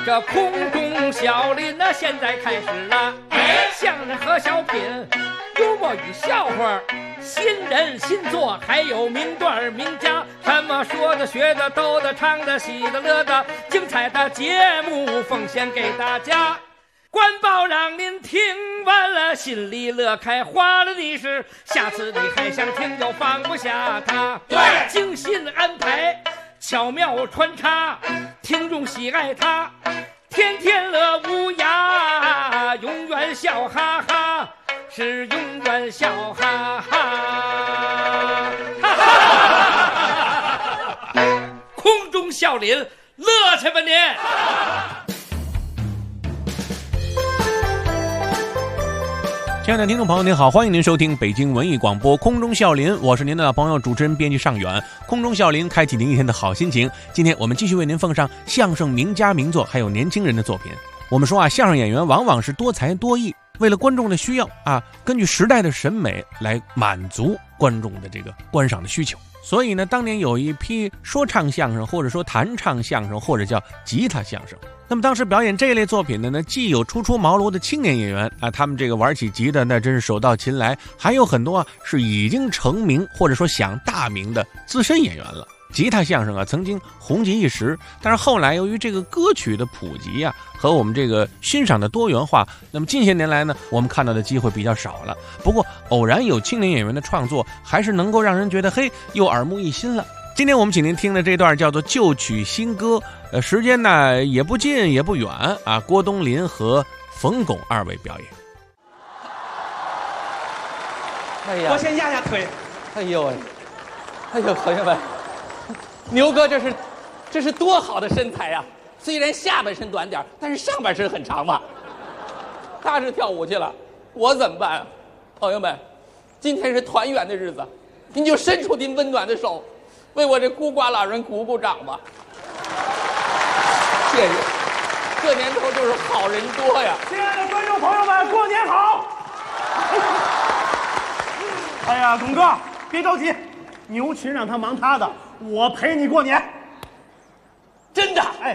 这空中笑林呢，现在开始了。相声和小品，幽默与笑话，新人新作，还有名段名家，什么说的、学的、逗的、唱的、喜的、乐的，精彩的节目奉献给大家。官报让您听完了，心里乐开花了的是，下次你还想听就放不下它。对，精心安排，巧妙穿插，听众喜爱它，天天乐无涯，永远笑哈哈，是永远笑哈哈。哈哈，空中笑林，乐去吧您！ 亲爱的听众朋友您好，欢迎您收听北京文艺广播空中笑林，我是您的老朋友主持人编辑尚远。空中笑林开启您一天的好心情，今天我们继续为您奉上相声名家名作，还有年轻人的作品。我们说啊，相声演员往往是多才多艺，为了观众的需要啊，根据时代的审美来满足观众的这个观赏的需求。所以呢，当年有一批说唱相声，或者说弹唱相声，或者叫吉他相声。那么当时表演这类作品的呢，既有初出茅庐的青年演员啊，他们这个玩起吉他那真是手到擒来，还有很多啊是已经成名或者说响大名的资深演员了。吉他相声啊曾经红极一时，但是后来由于这个歌曲的普及啊和我们这个欣赏的多元化，那么近些年来呢，我们看到的机会比较少了。不过偶然有青年演员的创作，还是能够让人觉得嘿又耳目一新了。今天我们请您听的这段叫做旧曲新歌，时间呢也不近也不远啊，郭冬临和冯巩二位表演。 哎呀， 我先压压腿。 哎呦，朋友们，牛哥这是多好的身材呀！虽然下半身短点，但是上半身很长嘛。他是跳舞去了，我怎么办啊？朋友们，今天是团圆的日子，您就伸出您温暖的手，为我这孤寡老人鼓鼓掌吧。谢谢，这年头就是好人多呀。 亲爱的观众朋友们，过年好！哎呀，董哥，别着急，牛群让他忙他的，我陪你过年。 真的？ 哎，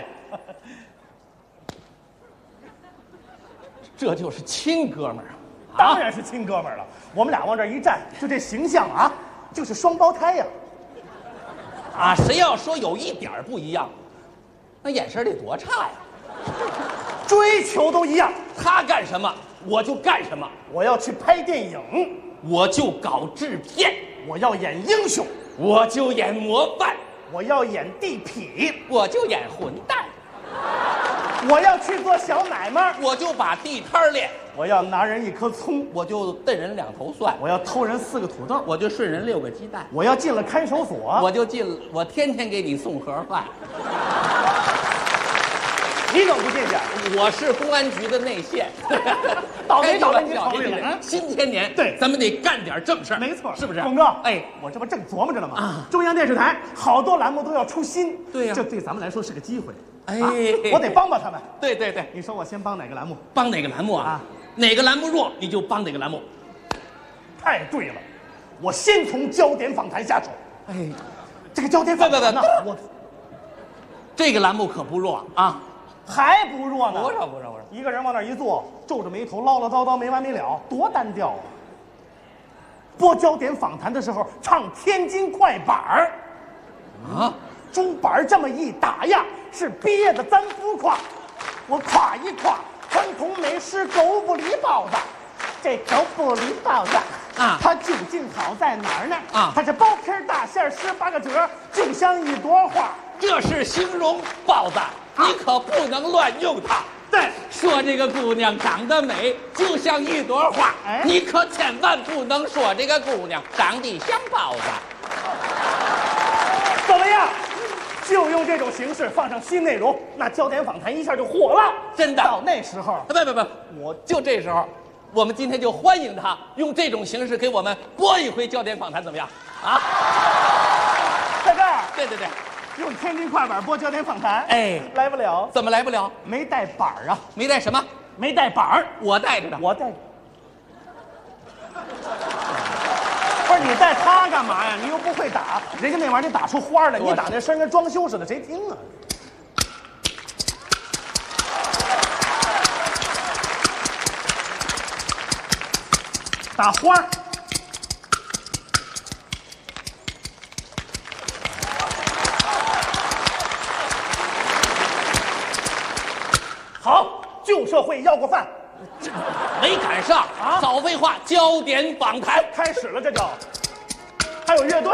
这就是亲哥们儿啊！ 当然是亲哥们儿了。我们俩往这一站，就这形象啊，就是双胞胎呀。 啊，谁要说有一点不一样，那眼神得多差呀！ 追求都一样， 他干什么我就干什么， 我要去拍电影， 我就搞制片， 我要演英雄， 我就演模范， 我要演地痞， 我就演混蛋， 我要去做小买卖， 我就把地摊练， 我要拿人一颗葱， 我就瞪人2头蒜， 我要偷人4个土豆， 我就顺人6个鸡蛋， 我要进了看守所， 我天天给你送盒饭。 你怎么不进去？ 我是公安局的内线。 倒霉倒霉您您瞅了， 新千年， 对， 咱们得干点正事儿， 没错， 是不是？ 巩哥， 哎， 我这不正琢磨着呢吗？ 啊， 中央电视台好多栏目都要出新， 对呀， 这对咱们来说是个机会。 哎， 我得帮帮他们。 对对对， 你说我先帮哪个栏目？ 帮哪个栏目啊？哪个栏目弱你就帮哪个栏目。 太对了，我先从焦点访谈下手。 哎， 这个焦点访谈呢，我这个栏目可不弱啊。 还不弱呢？ 不弱， 一个人往那一坐，皱着眉头唠唠叨叨没完没了，多单调啊！播焦点访谈的时候唱天津快板儿， 啊， 竹板这么一打呀，是憋得咱不夸。我夸一夸传统美食狗不理包子，这狗不理包子啊， 它究竟好在哪儿呢？ 啊， 它是包皮大馅18个褶，就像一朵花。 这是形容包子。你可不能乱用它。 对， 说这个姑娘长得美，就像一朵花。 哎， 你可千万不能说这个姑娘长得像包子。 怎么样？就用这种形式放上新内容，那焦点访谈一下就火了。 真的。 到那时候， 不，我就这时候，我们今天就欢迎他用这种形式给我们播一回焦点访谈，怎么样？啊， 在这儿。 对。 用天津快板播焦点访谈， 哎， 来不了。 怎么来不了？ 没带板儿啊？ 没带什么？ 没带板儿， 我带着的。 我带。不是你带它干嘛呀？你又不会打，人家那玩意儿得打出花来，你打那声跟装修似的，谁听啊？ 打花。好，旧社会要过饭， 没赶上啊少废话，焦点访谈开始了，这就还有乐队，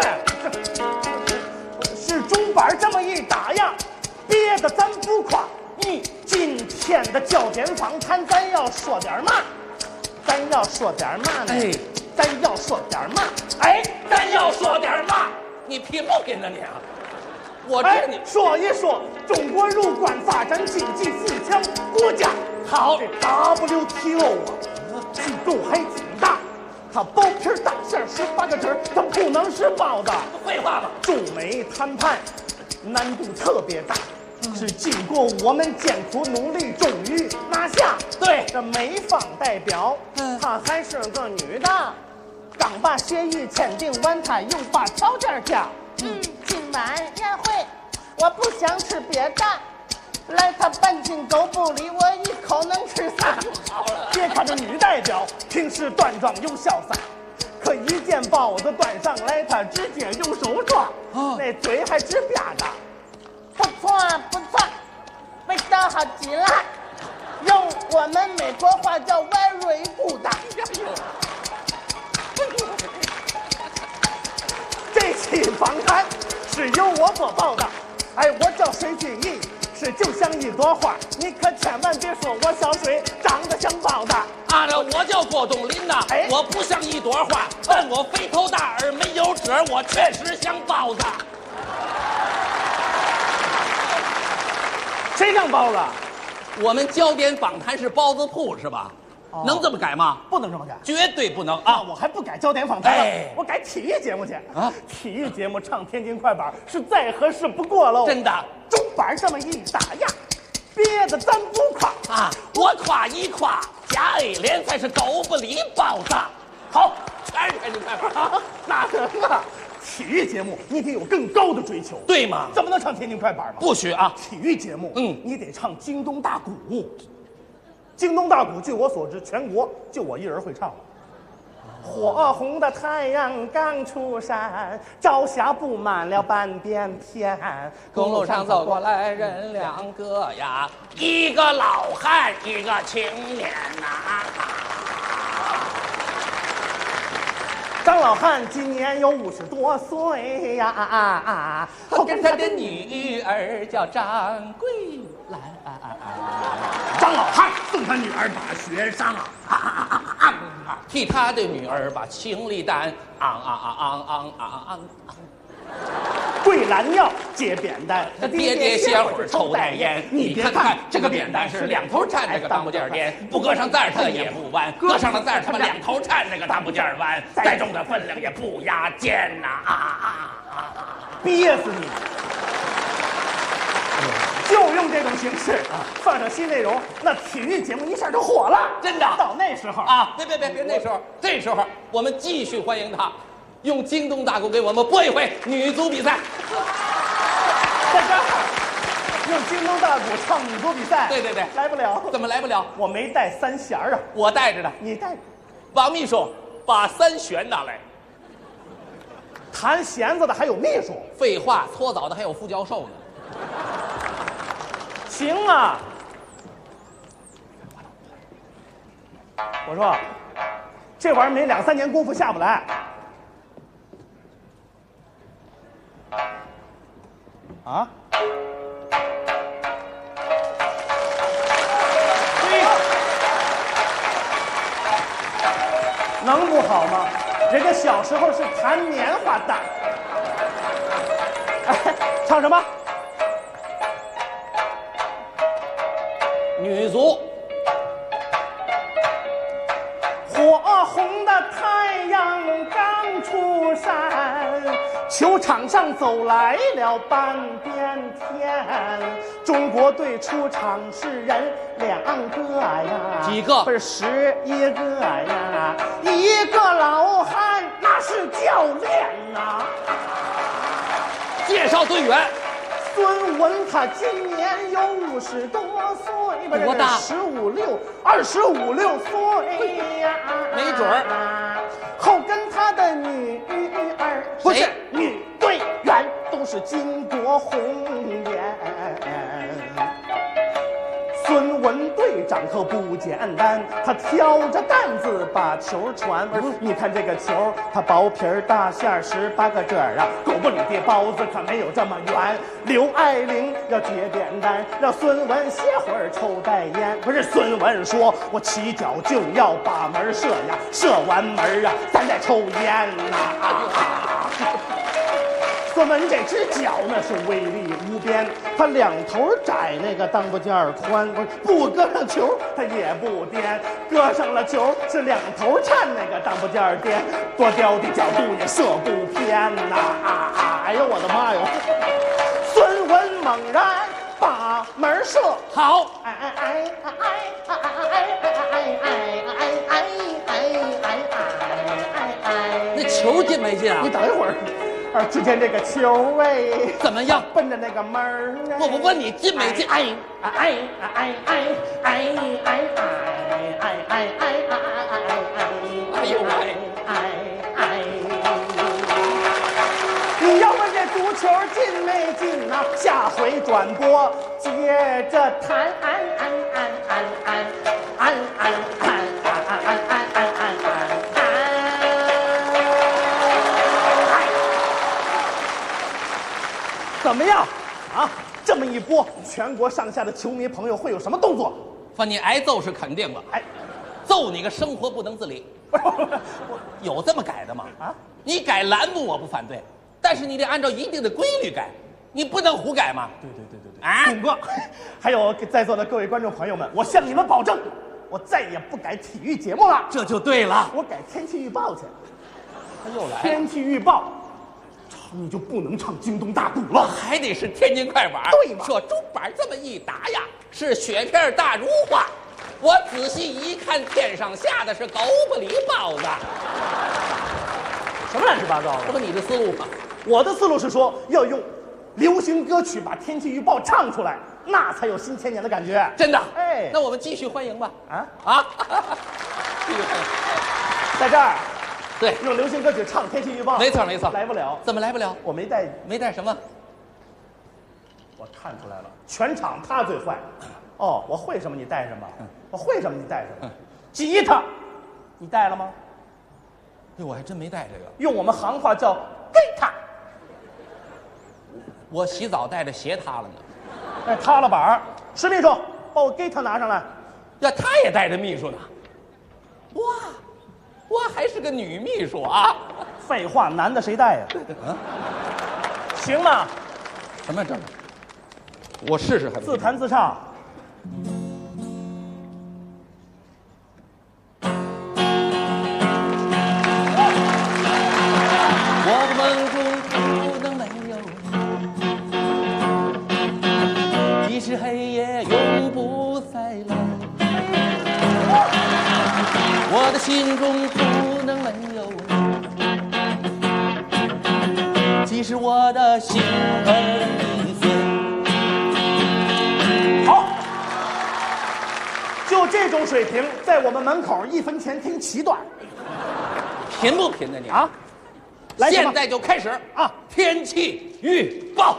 是钟板这么一打呀，憋得咱不垮。今天的焦点访谈，咱要说点嘛？咱要说点嘛呢？咱要说点嘛？ 咱要说点嘛？你屁毛跟着你啊！我这你说一说中国入关发展经济4强国家。好，这 WTO 啊，机构还挺大，它薄皮大馅18个褶，它不能是包的。 废话吧？ 中美谈判难度特别大，是经过我们艰苦努力，终于拿下。 对， 这美方代表，她还是个女的，刚把协议签订完，她又把条件加。今晚宴会我不想吃别的，来她半斤狗不理，我一口能吃仨。 好了， 别看这女代表平时端庄又潇洒，可一见包子端上来，她直接用手抓，那嘴还直吧嗒。不错不错，味道好极了，用我们美国话叫 very good。这期访谈是由我播报的，我叫水俊义，是就像一朵花，你可千万别说我小水长得像包子。 我叫郭冬临呐，我不像一朵花，但我肥头大耳没有褶，我确实像包子。 谁像包子？ 我们焦点访谈是包子铺是吧？能这么改吗？ 不能这么改。 绝对不能啊！ 我还不改焦点访谈了，我改体育节目去啊！体育节目唱天津快板是再合适不过喽。 真的， 钟板这么一打呀，憋得咱不夸啊！我夸一夸，加 A 连才是狗不理包子。 好， 全是天津快板啊！ 那什么，体育节目你得有更高的追求， 对吗？ 怎么能唱天津快板吗？ 不许啊！ 体育节目，你得唱京东大鼓。京东大鼓，据我所知，全国就我一人会唱了。火红的太阳刚出山，朝霞布满了半边天。 公路上走过来人两个呀，一个老汉，一个青年呐。 张老汉今年有50多岁呀， 跟他的女儿叫张桂兰。 张老汉送他女儿大学上替他的女儿把情理担。 桂兰尿接扁担， 爹爹歇会儿抽袋烟。你别看这个扁担是两头缠，这个当不尖颠，不搁上带它也不弯，搁上了带他们两头缠，这个当不尖弯，再重的分量也不压肩呐！ 憋死你！就用这种形式放上新内容，那体育节目一下就火了。 真的， 到那时候啊，别，那时候，这时候我们继续欢迎他，用京东大鼓给我们播一回女足比赛。 在这儿用京东大鼓唱女足比赛， 对， 来不了。 怎么来不了？ 我没带三弦啊， 我带着呢。 你带着。 王秘书，把三弦拿来。 弹弦子的还有秘书。 废话，搓澡的还有副教授呢。 行啊，我说这玩意儿没2、3年功夫下不来。啊？能不好吗？人家小时候是弹棉花的。唱什么？ 女足。 火红的太阳刚出山，球场上走来了半边天。中国队出场是人2个呀， 几个？ 不是11个呀，一个老汉那是教练呐。 介绍队员。 孙文他今年有50多岁， 多大 ？25、6岁呀， 没准儿。 后跟他的女儿不是女队员，都是巾帼红颜。孙文队长可不简单，他挑着担子把球传。你看这个球，它薄皮儿大馅儿18个褶儿啊，狗不理的包子可没有这么圆。刘爱玲要接点单，让孙文歇会儿抽袋烟。不是孙文说，我起脚就要把门射呀，射完门啊，咱再抽烟呐。孙文这只脚那是威力无边，他两头窄，那个裆部件儿宽，不搁上球他也不颠，搁上了球是两头颤，那个裆部件儿颠，多刁的角度也射不偏呐！哎呦我的妈哟！孙文猛然把门射好，那球进没进啊你？等一会儿。只见这个球哎， 怎么样？ 奔着那个门儿。 我问你进没进？ 哎呦喂！ 你要问这足球进没进呐？下回转播接着谈。怎么样啊？这么一播，全国上下的球迷朋友会有什么动作？ 反正你挨揍是肯定了， 哎， 揍你个生活不能自理。有这么改的吗？ 啊， 你改栏目我不反对，但是你得按照一定的规律改，你不能胡改嘛。 对啊！ 董哥，还有在座的各位观众朋友们，我向你们保证，我再也不改体育节目了， 这就对了。 我改天气预报去。 他又来了， 天气预报，你就不能唱京东大鼓了。 还得是天津快板。 对嘛说竹板这么一打呀，是雪片大如画。我仔细一看，天上下的是狗不理包子。 什么乱七八糟的？ 这不你的思路吗？ 我的思路是说，要用流行歌曲把天气预报唱出来，那才有新千年的感觉。 真的？ 哎那我们继续欢迎吧。 啊， 继续欢迎。 在这儿对， 用流行歌曲唱天气预报， 没错没错， 来不了， 怎么来不了？ 我没带， 没带什么？ 我看出来了，全场他最坏。哦，我会什么你带什么，我会什么你带什么。吉他，你带了吗？ 哎，我还真没带这个。 用我们行话叫给他。 我洗澡带着鞋塌了呢。 哎，塌了板儿。石秘书，把我给他拿上来。 呀，他也带着秘书呢。哇，我还是个女秘书啊！ 废话，男的谁带呀？行吗？ 什么这？我试试还不自弹自唱。 我的梦中不能没有你，即使黑夜永不再来。我的心中不能没有你，即使我的心很易碎。 好，就这种水平，在我们门口1分钱听7段。 贫不贫的你啊？来什么现在就开始啊！ 天气预报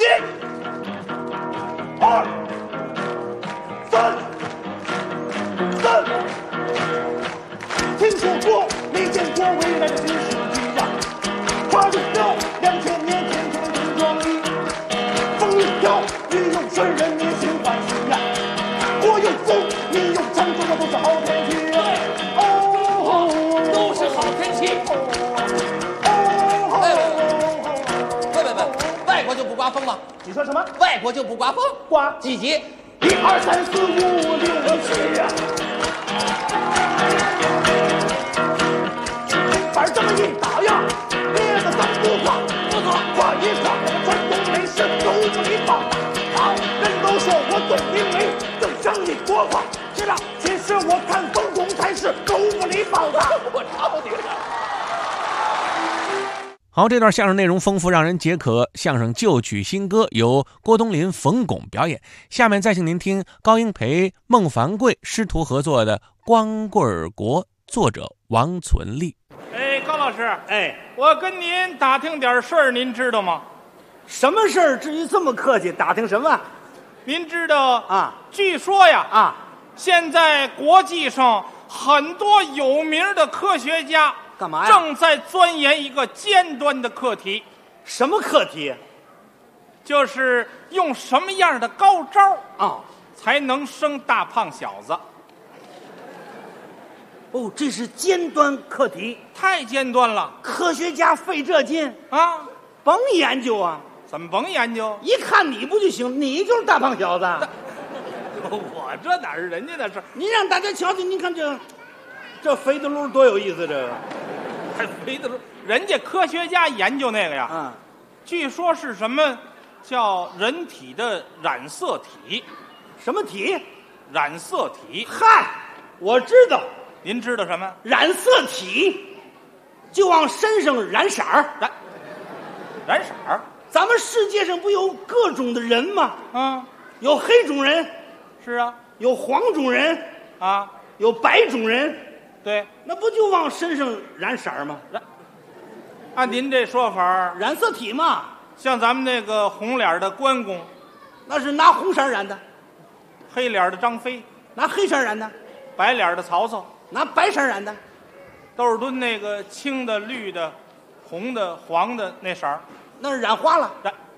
1、2、3、听说过没见过未来的新世纪呀，花又飘2000年前天空壮丽，风一飘雨又顺，人民心欢喜呀，我有风你有枪，中国都是好天气呀， 都是好天气。外国就不刮风吗？ 你说什么？ 外国就不刮风？ 刮几级 ？1、2、3、4、5、6、7呀。板这么一打呀，别的咱不夸，夸一夸传统美食狗不理包。好，人都说我懂你美，更想你多夸。是的，其实我看风筒才是狗不理包子。 我抄你了。 好，这段相声内容丰富，让人解渴。相声旧曲新歌由郭冬临、冯巩表演。下面再请您听高英培、孟凡贵师徒合作的《光棍国》，作者王存利。 高老师， 哎， 我跟您打听点事儿，您知道吗？ 什么事儿？至于这么客气，打听什么您知道啊？ 据说呀， 啊， 现在国际上很多有名的科学家干嘛呀？ 正在钻研一个尖端的课题， 什么课题就是用什么样的高招啊？ 才能生大胖小子。 哦，这是尖端课题， 太尖端了科学家费这劲， 啊！ 甭研究啊！ 怎么甭研究？ 一看你不就行？你就是大胖小子。 我这哪是人家的事儿？ 您让大家瞧瞧，您看这肥的噜多有意思，这个还肥的，人家科学家研究那个呀， 啊， 据说是什么叫人体的染色体？ 什么体？ 染色体？ 嗨，我知道， 您知道什么？ 染色体就往身上染色儿。 染色儿？ 咱们世界上不有各种的人吗？ 啊， 有黑种人， 是啊， 有黄种人， 啊， 有白种人， 对， 那不就往身上染色儿吗？ 按您这说法儿， 染色体嘛， 像咱们那个红脸的关公， 那是拿红色染的， 黑脸的张飞， 拿黑色染的， 白脸的曹操， 拿白色染的， 窦尔敦那个青的、绿的、红的、黄的那色儿， 那是染花了。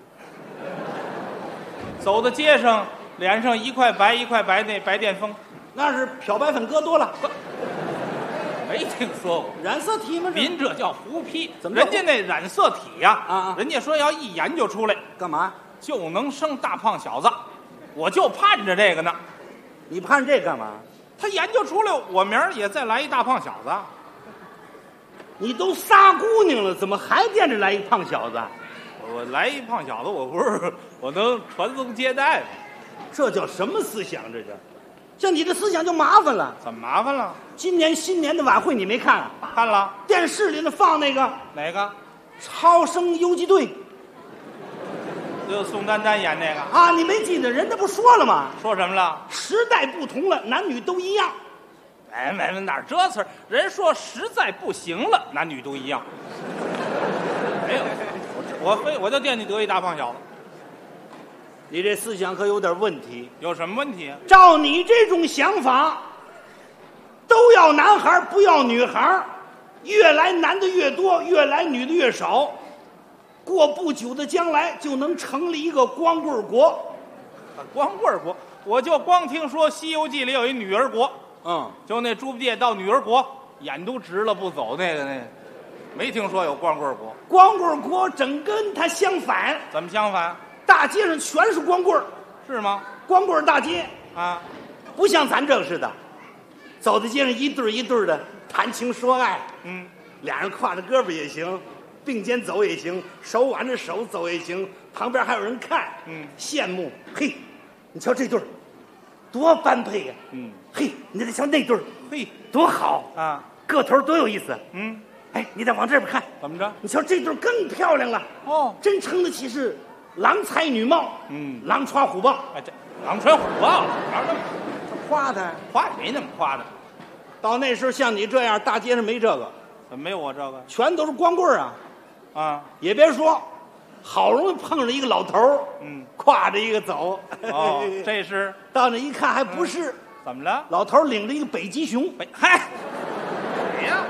走到街上，脸上一块白一块白，那白癜风， 那是漂白粉搁多了。 没听说过。 染色体吗？ 您这叫胡批， 怎么叫人家那染色体呀、 啊人家说要一研究出来干嘛？ 就能生大胖小子，我就盼着这个呢。 你盼这干嘛？ 他研究出来，我明儿也再来一大胖小子。 你都仨姑娘了，怎么还惦着来一胖小子？ 我来一胖小子，我不是我能传宗接代吗？ 这叫什么思想？这叫，像你的思想就麻烦了。 怎么麻烦了？ 今年新年的晚会你没看啊？ 看了电视里头放那个哪个？ 超生游击队就宋丹丹演那个， 啊，你没记得？人家不说了吗？ 说什么了？ 时代不同了，男女都一样。 哎，没哪儿这词儿？人说实在不行了，男女都一样。没有，我就惦记得一大胖小子。 你这思想可有点问题。 有什么问题？ 照你这种想法，都要男孩不要女孩，越来男的越多，越来女的越少。过不久的将来就能成立一个光棍国。 光棍国，我就光听说《西游记》里有一女儿国，就那猪八戒到女儿国，眼都直了不走，那个，没听说有光棍国。 光棍国整跟它相反， 怎么相反？ 大街上全是光棍， 是吗？ 光棍大街啊， 不像咱这个似的，走在街上一对一对的谈情说爱，俩人挎着胳膊也行，并肩走也行，手挽着手走也行，旁边还有人看，羡慕。嘿，你瞧这对儿，多般配呀！嘿，你再瞧那对儿， 嘿， 多好啊， 个头多有意思。哎，你再往这边看， 怎么着？ 你瞧这对儿更漂亮了。 哦， 真称得起是郎才女貌，狼穿虎豹。 哎，这狼穿虎豹，哪那么夸他， 夸也没那么夸的。 到那时候像你这样，大街上没这个， 怎么没有我这个全都是光棍啊！ 啊？ 也别说，好容易碰着一个老头儿，挎着一个走。 哦，这是到那一看还不是， 怎么了？ 老头儿领着一个北极熊。 嗨，谁呀？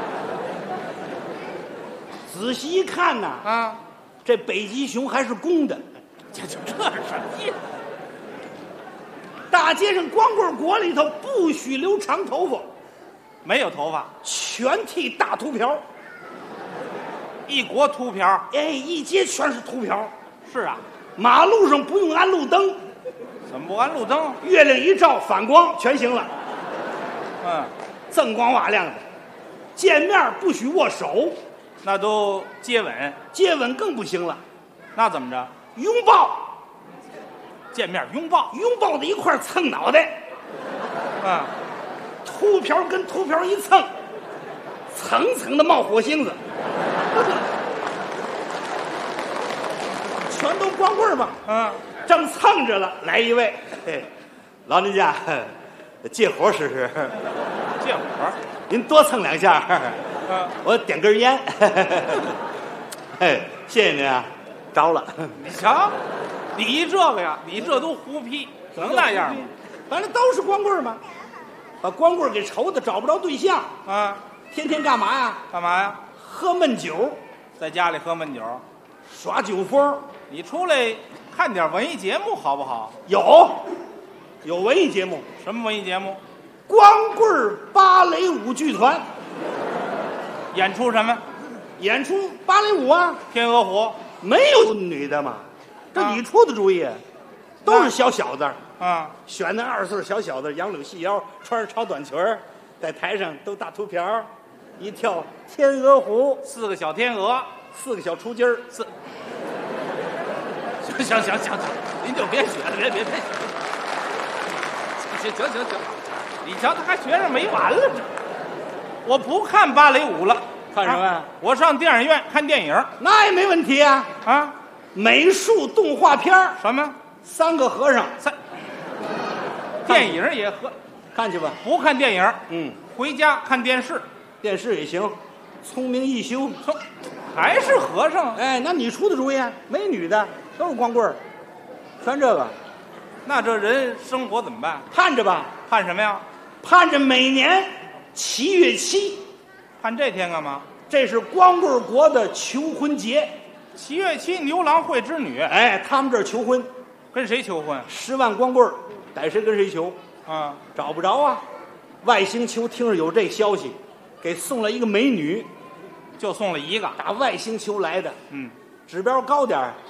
仔细一看呐， 啊， 这北极熊还是公的。 这是什么意思？ 大街上光棍国里头不许留长头发， 没有头发， 全剃大秃瓢。 一国秃瓢。 哎，一街全是秃瓢。 是啊， 马路上不用安路灯， 怎么不安路灯？ 月亮一照反光全行了，锃光瓦亮的。见面不许握手， 那都接吻， 接吻更不行了， 那怎么着？ 拥抱， 见面拥抱， 拥抱在一块儿蹭脑袋，秃瓢跟秃瓢一蹭，层层的冒火星子，全都光棍吧？正蹭着了，来一位，嘿，老人家，借火试试， 借火， 您多蹭两下。 我点根烟。哎，谢谢您啊，着了。 你瞧，你这个呀，你这都胡批，能那样吗？ 反正都是光棍嘛，把光棍给愁的找不着对象， 啊， 天天干嘛呀？ 干嘛呀？ 喝闷酒， 在家里喝闷酒， 耍酒疯。 你出来看点文艺节目好不好？ 有文艺节目， 什么文艺节目？ 光棍芭蕾舞剧团演出什么？ 演出芭蕾舞啊， 天鹅湖。 没有女的嘛，这你出的主意，都是小小子。 啊， 选的20岁小小子，杨柳细腰，穿着超短裙儿，在台上都大秃瓢儿，一跳天鹅湖 4个小天鹅 ，4个小雏鸡儿， 行，您就别学了，别学。行，你瞧他还学着没完了这。我不看芭蕾舞了， 看什么呀？ 我上电影院看电影。 那也没问题啊。 啊， 美术动画片儿什么 3个和尚， 电影也喝， 看去吧。 不看电影， 嗯， 回家看电视。 电视也行，聪明一休。 还是和尚。 哎，那你出的主意啊？没女的，都是光棍儿，全这个。 那这人生活怎么办？ 盼着吧， 盼什么呀？ 盼着每年7月7， 盼这天干嘛？ 这是光棍国的求婚节。 7月7牛郎会织女， 哎，他们这儿求婚， 跟谁求婚？ 10万光棍儿，逮谁跟谁求， 啊， 找不着啊。外星球听着有这消息，给送来一个美女， 就送了一个。 打外星球来的， 嗯， 指标高点儿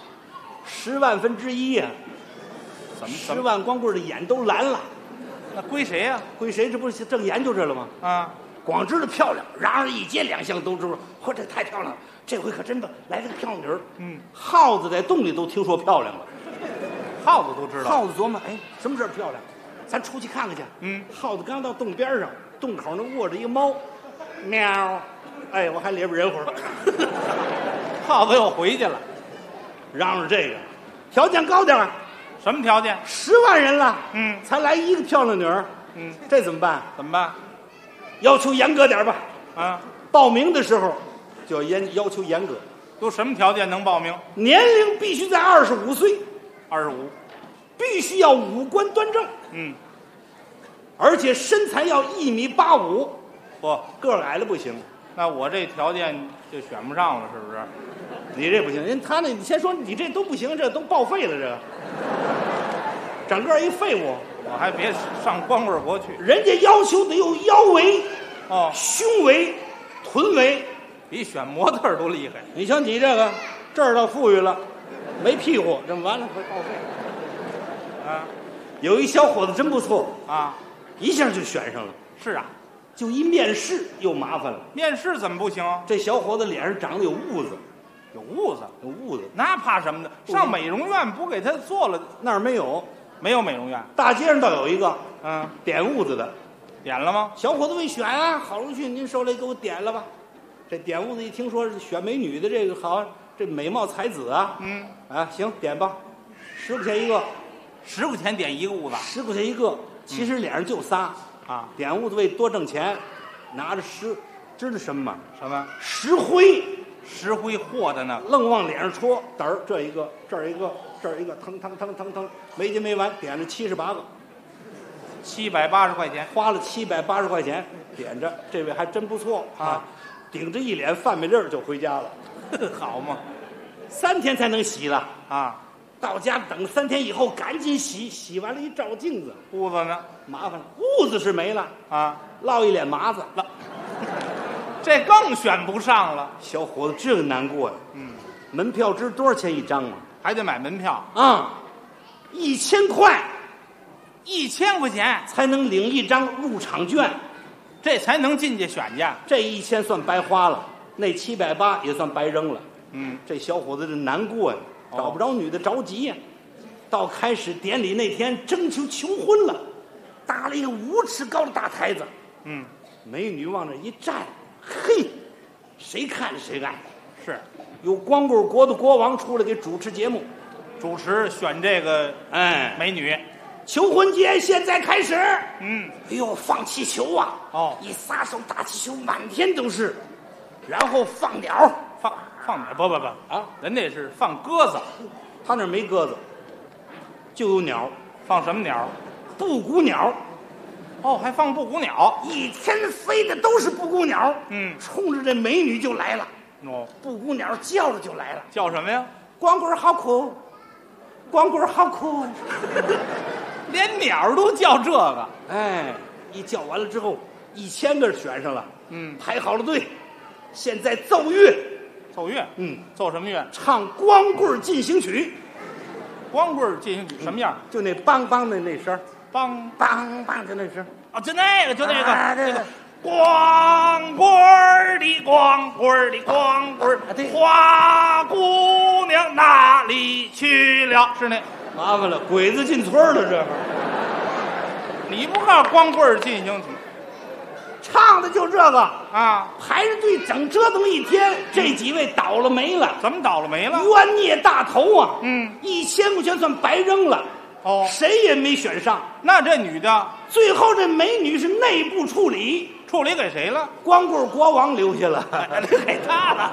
，10万分之一呀。10 怎么？ 万光棍的眼都蓝了， 那归谁呀？ 归谁？这不是正研究着了吗？ 啊， 光知道漂亮，然而一街两巷都知道，嚯，这太漂亮了！这回可真的来了个漂亮女儿。 嗯， 耗子在洞里都听说漂亮了， 耗子都知道。 耗子琢磨，哎，什么时候漂亮？咱出去看看去。 嗯， 耗子刚到洞边上，洞口那卧着一个猫，喵，哎，我还里边人会儿， 耗子又回去了。 嚷嚷这个，条件高点儿什么条件？ 10万人了， 嗯才来一个漂亮女儿， 嗯， 这怎么办？ 怎么办？ 要求严格点儿吧。 啊， 报名的时候就要求严格， 都什么条件能报名年龄必须在25岁， ？25。 必须要五官端正， 嗯， 而且身材要1.85米， 不， 个儿矮了不行。 那我这条件就选不上了，是不是？ 你这不行，人他那你先说你这都不行，这都报废了，这个整个一废物。 我还别上光棍国去。 人家要求得有腰围、 哦， 胸围、臀围。 比选模特儿都厉害。 你瞧你这个这儿倒富裕了，没屁股，这么完了会报废。 啊有一小伙子真不错， 啊， 一下就选上了， 是啊， 就一面试又麻烦了。 面试怎么不行？ 这小伙子脸上长得有痦子， 有痦子， 有痦子， 那怕什么呢？上美容院不给他做了？ 那儿没有， 没有美容院。 大街上倒有一个嗯， 点痦子的。 点了吗？ 小伙子未选啊，郝荣旭，您受累给我点了吧。这点痦子一听说是选美女的，这个好，这美貌才子啊， 嗯， 啊，行，点吧，10块钱一个 10块钱点一个痦子 ，10块钱一个，其实脸上就仨， 啊？ 点痦子为多挣钱，拿着知道什么吗？ 什么？ 石灰， 石灰和的呢？ 愣往脸上戳，嘚儿这一个，这儿一个，这儿一个，腾腾腾腾腾，没完没完，点了78个。 780块钱。 花了780块钱点着，这位还真不错啊，顶着一脸饭面粒儿就回家了， 好嘛？ 3天才能洗了。 啊， 到家等3天以后赶紧洗，洗完了一照镜子， 痦子呢？ 麻烦了，痦子是没了， 啊， 落一脸麻子。 这更选不上了。 小伙子这个难过呀。 嗯， 门票知多少钱一张吗？ 还得买门票啊，1000块 ，1000块钱， 才能领一张入场券， 这才能进去选去。 这1000算白花了，那780也算白扔了。 嗯， 这小伙子这难过呀， 哦找不着女的着急呀。到开始典礼那天，征求求婚了，搭了一个5尺高的大台子， 嗯， 美女往那一站，嘿，谁看着谁爱。 是有光棍国的国王出来给主持节目， 主持选这个哎， 美女。 求婚节现在开始。 嗯， 哎呦，放气球啊！ 哦一撒手，大气球满天都是。 然后放鸟， 放哪？不啊，人那是放鸽子， 他那儿没鸽子，就有鸟， 放什么鸟？ 布谷鸟， 哦，还放布谷鸟。 一天飞的都是布谷鸟，冲着这美女就来了。 哦， 布谷鸟叫着就来了， 叫什么呀？ 光棍好酷，光棍好酷。 连鸟都叫这个。 哎，一叫完了之后，1000个选上了，排好了队，现在奏乐， 奏乐，奏什么乐？ 唱《光棍进行曲》。 光棍进行曲什么样？ 就那梆梆的那声， 梆梆梆的那声啊，就那个， 对。 光棍儿的光棍儿的光棍儿，花姑娘哪里去了？是那， 麻烦了，鬼子进村了，这你不告诉光棍儿进行曲， 唱的就这个啊， 排着队整折腾一天，这几位倒了霉了。 怎么倒了霉了？ 冤孽大头啊！1000块钱算白扔了。 哦， 谁也没选上。 那这女的最后这美女是内部处理给谁了？ 光棍国王留下了， 留给他了。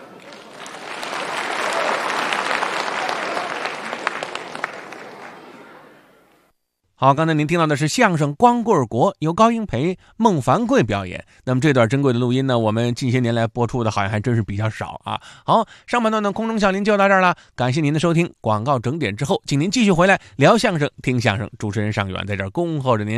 好，刚才您听到的是相声《光棍国》，由高英培、孟凡贵表演。那么这段珍贵的录音呢，我们近些年来播出的好像还真是比较少啊。好，上半段的空中笑林就到这儿了，感谢您的收听。广告整点之后，请您继续回来聊相声、听相声。主持人尚远在这儿恭候着您。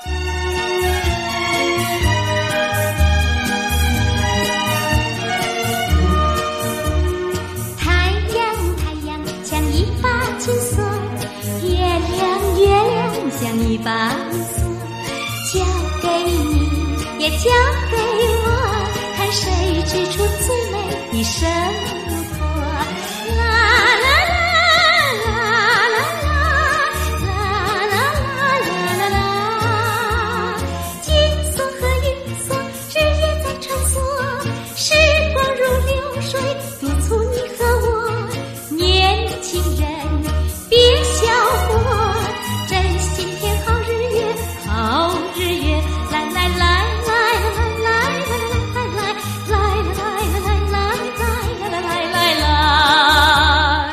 太阳像一把金锁，月亮像一把锁，交给你也交给我，看谁织出最美的生活。啦啦啦啦啦啦啦啦啦啦，金锁和银锁日夜在穿梭，时光如流水督促你和我，年轻人别笑我，真心天好日月，好日月，来来来来来来来来来来来来来来来。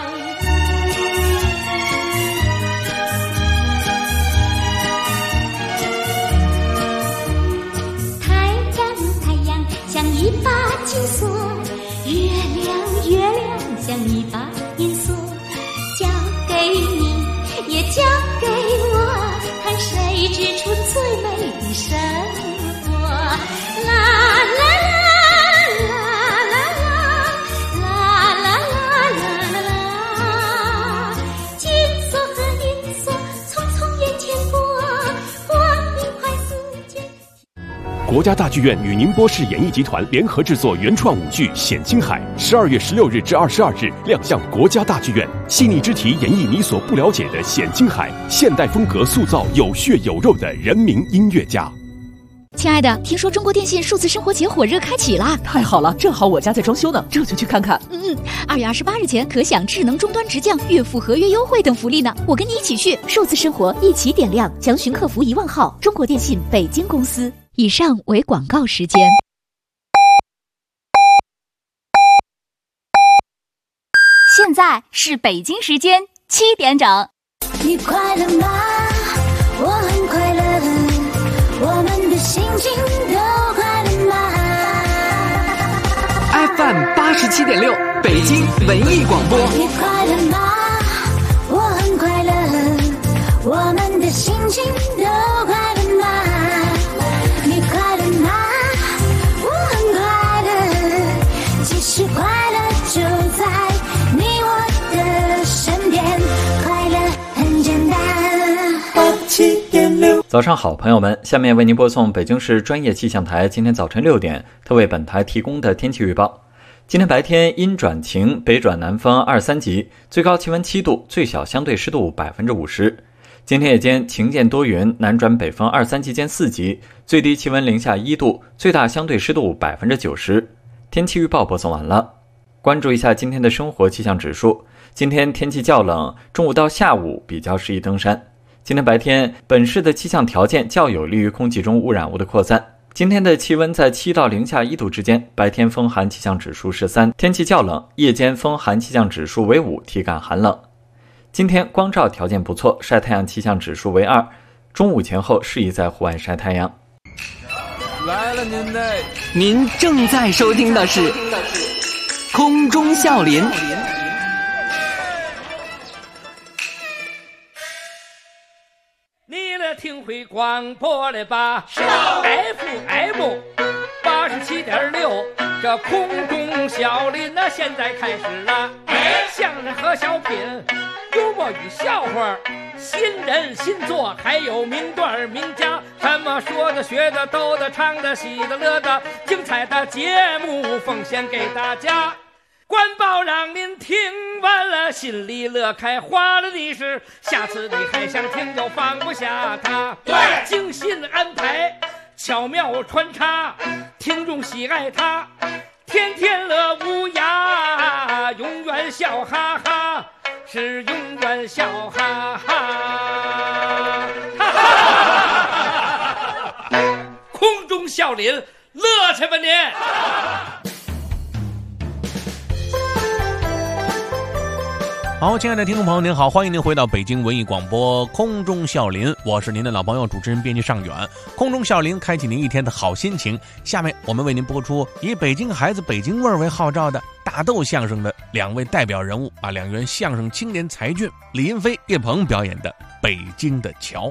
太阳像一把金锁，月亮像一把银锁，交给你也交给我，看谁织出最美的生活。啦啦啦啦啦啦啦啦啦啦，金锁和银锁匆匆眼前过，光阴快似箭。 国家大剧院与宁波市演艺集团联合制作原创舞剧《显青海》，12月16日至22日亮相国家大剧院，细腻之题演绎你所不了解的显青海，现代风格塑造有血有肉的人民音乐家。 亲爱的，听说中国电信数字生活节火热开启啦！ 太好了，正好我家在装修呢，这就去看看。 2月28日前可享智能终端直降、月付合约优惠等福利呢，我跟你一起去。 数字生活一起点亮，详询客服1万号，中国电信北京公司。 以上为广告时间。 现在是北京时间7点整。 你快乐吗？我很快乐，我们的心情都快乐吗 FM87.6，北京文艺广播。 你快乐吗？我很快乐，我们的心情都快乐吗？你快乐吗？我很快乐，其实快乐就在你我的身边，快乐很简单。87.6， 早上好，朋友们，下面为您播送北京市专业气象台今天早晨6点特为本台提供的天气预报。今天白天阴转晴，北转南风2、3级，最高气温7度，最小相对湿度50%。今天夜间晴间多云，南转北风2、3级间4级，最低气温零下1度，最大相对湿度90%。天气预报播送完了。关注一下今天的生活气象指数。今天天气较冷，中午到下午比较适宜登山。今天白天，本市的气象条件较有利于空气中污染物的扩散。 今天的气温在7到零下1度之间，白天风寒气象指数是3，天气较冷，夜间风寒气象指数为5，体感寒冷。今天光照条件不错，晒太阳气象指数为2，中午前后适宜在户外晒太阳。 来了您正在收听的是空中笑林。 你来听会广播了吧？FM 87.6，这空中笑林那现在开始了。相声和小品，幽默与笑话，新人新作，还有名段名家，什么说的、学的、逗的、唱的、喜的、乐的，精彩的节目奉献给大家。官报让您听完了，心里乐开花了的是，下次你还想听就放不下它。对，精心安排，巧妙穿插，听众喜爱它，天天乐无涯，永远笑哈哈，是永远笑哈哈。空中笑林，乐去吧您！ 好，亲爱的听众朋友您好，欢迎您回到北京文艺广播空中笑林，我是您的老朋友主持人编辑尚远。空中笑林开启您一天的好心情。下面我们为您播出以北京孩子北京味儿为号召的大豆相声的2位代表人物啊，2员相声青年才俊李云飞、叶鹏表演的《北京的桥》。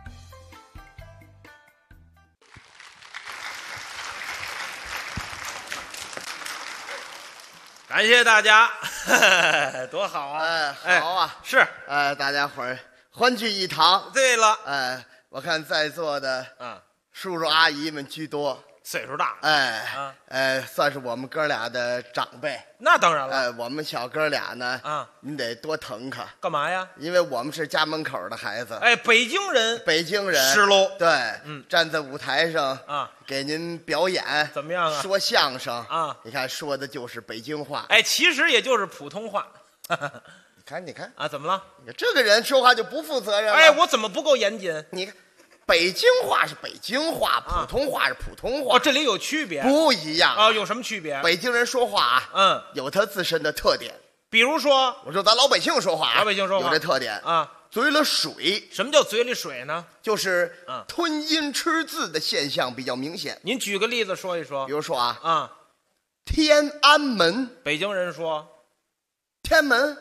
感谢大家，多好啊！ 好啊， 是， 大家伙儿欢聚一堂。 对了， 我看在座的叔叔阿姨们居多， 岁数大， 算是我们哥俩的长辈。 那当然了， 我们小哥俩呢，您得多疼他。 干嘛呀？ 因为我们是家门口的孩子。 北京人， 是喽。 对，站在舞台上给您表演， 怎么样啊？ 说相声你看说的就是北京话。 其实也就是普通话。 你看啊，怎么了？ 这个人说话就不负责任了。 我怎么不够严谨？ 你看。北京话是北京话，普通话是普通话， 这里有区别， 不一样有什么区别？ 北京人说话有他自身的特点， 比如说， 我说咱老百姓说话，有这特点嘴里水。 什么叫嘴里水呢？ 就是吞音吃字的现象比较明显。 您举个例子说一说。 比如说天安门， 北京人说天门。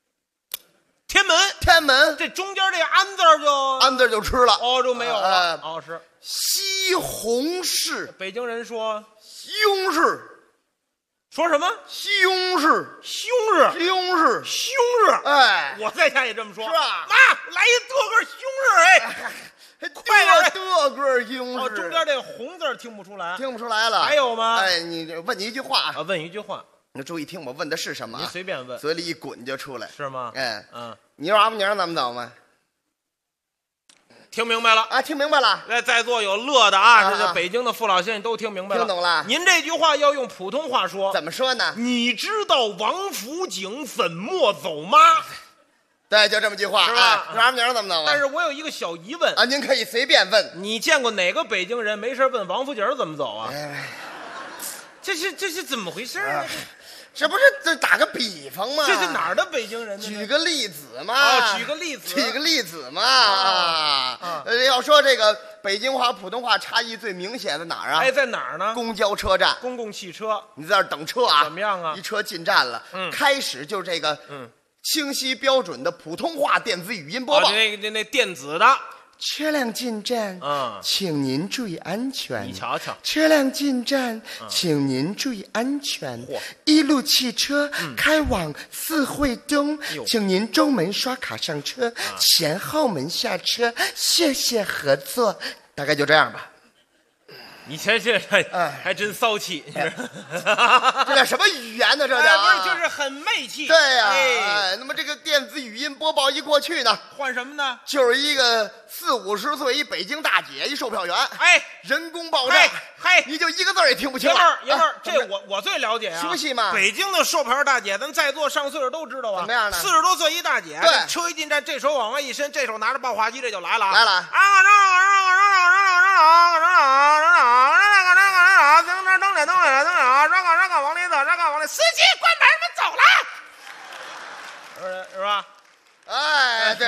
这中间这安字就吃了， 就没有了。是西红柿， 北京人说西红柿， 说什么？ 西红柿， 西红柿。我在家也这么说。 是吧？ 妈，来一多个西红柿，快点， 多个西红柿。 中间这红字听不出来， 听不出来了。 还有吗？ 你问你一句话问一句话。 你注意听，我问的是什么？ 您随便问， 嘴里一滚就出来， 是吗？ 你说阿不娘怎么走吗？ 听明白了啊，听明白了。 在座有乐的啊，这北京的父老乡亲都听明白了， 听懂了。 您这句话要用普通话说， 怎么说呢？ 你知道王府井怎么走吗？ 对，就这么句话， 是吧？ 你说阿不娘怎么走吗？ 但是我有一个小疑问啊，您可以随便问。 你见过哪个北京人没事问王府井怎么走啊？这是怎么回事啊？ 这不是这打个比方吗？ 这是哪儿的北京人呢？ 举个例子嘛。 举个例子嘛。要说这个北京话、普通话差异最明显的哪儿啊？ 在哪儿呢？ 公交车站， 公共汽车。 你在那儿等车啊？ 怎么样啊？ 一车进站了，开始就是这个清晰标准的普通话电子语音播报。 那电子的。 车辆进站，请您注意安全。 你瞧瞧， 车辆进站，请您注意安全。一路汽车开往四惠东，请您中门刷卡上车，前后门下车，谢谢合作。大概就这样吧。 你瞧这还真骚气， 这叫什么语言呢？这叫不是就是很媚气。 对呀，那么这个电子语音播报一过去呢， 换什么呢？ 就是一个40-50岁一北京大姐一售票员，人工报站，你就一个字也听不清了。 爷们儿，这我最了解啊， 熟悉吗？ 北京的售票大姐，咱在座上岁数都知道啊。 怎么样呢 ？40多岁一大姐， 对， 车一进站，这手往外一伸，这手拿着报话机，这就来了。 来了。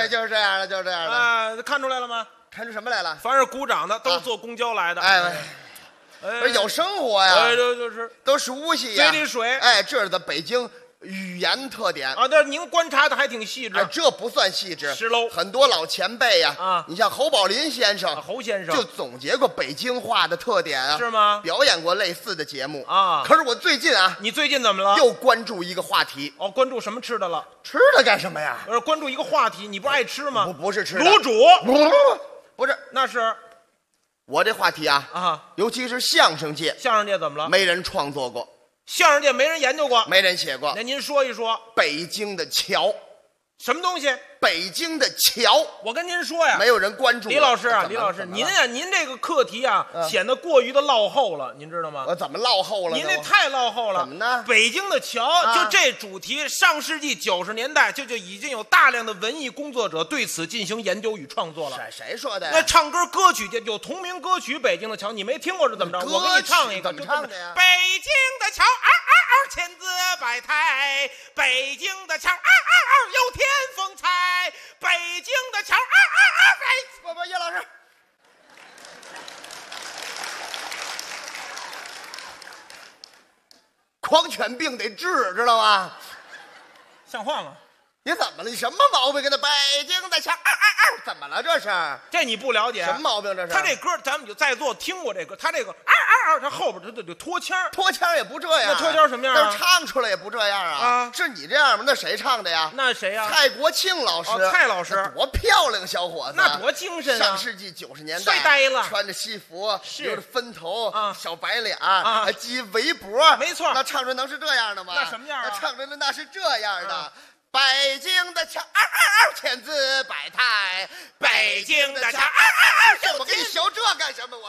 对，就是这样的，就是这样的。 啊，看出来了吗？ 看出什么来了？ 凡是鼓掌的都是坐公交来的。 不是有生活呀？ 就是都熟悉呀， 嘴里水。 这是在北京语言特点啊。但您观察的还挺细致。 这不算细致， 是喽。 很多老前辈呀，你像侯宝林先生， 侯先生就总结过北京话的特点啊， 是吗？ 表演过类似的节目啊。 可是我最近啊， 你最近怎么了？ 又关注一个话题。 哦，关注什么吃的了？ 吃的干什么呀？ 关注一个话题，你不爱吃吗？ 不是吃的。 卤煮？ 不是， 那是。 我这话题啊，尤其是相声界， 相声界怎么了？ 没人创作过， 相声界没人研究过， 没人写过。 那您说一说北京的桥， 什么东西？ 北京的桥， 我跟您说呀， 没有人关注。 李老师啊，李老师，您啊，您这个课题啊，显得过于的落后了，您知道吗？ 我怎么落后了？ 您这太落后了。 怎么呢？ 北京的桥，就这主题，上世纪90年代就已经有大量的文艺工作者对此进行研究与创作了。 谁说的呀？ 那唱歌歌曲界有同名歌曲《北京的桥》，你没听过是怎么着？我给你唱一个， 怎么唱的呀？ 北京的桥，千姿百态，北京的桥，有天风采，北京的桥， 不，叶老师，狂犬病得治，知道吗？ 像话吗？ 你怎么了？你什么毛病？跟他北京的桥，怎么了？这是？ 这你不了解？ 什么毛病？这是？ 他这歌，咱们就在座听过这歌，他这个他后边他得拖腔， 拖腔也不这样。 那拖腔什么样啊？唱出来也不这样啊！是你这样吗？那谁唱的呀？ 那谁呀？ 蔡国庆老师。 蔡老师多漂亮小伙子， 那多精神啊！ 上世纪90年代， 帅呆了， 穿着西服，留着分头，小白脸还系围脖， 没错。 那唱出能是这样的吗？ 那什么样啊？ 唱出来那是这样的。北京的桥，千姿百态， 北京的桥， 我给你学这干什么？我，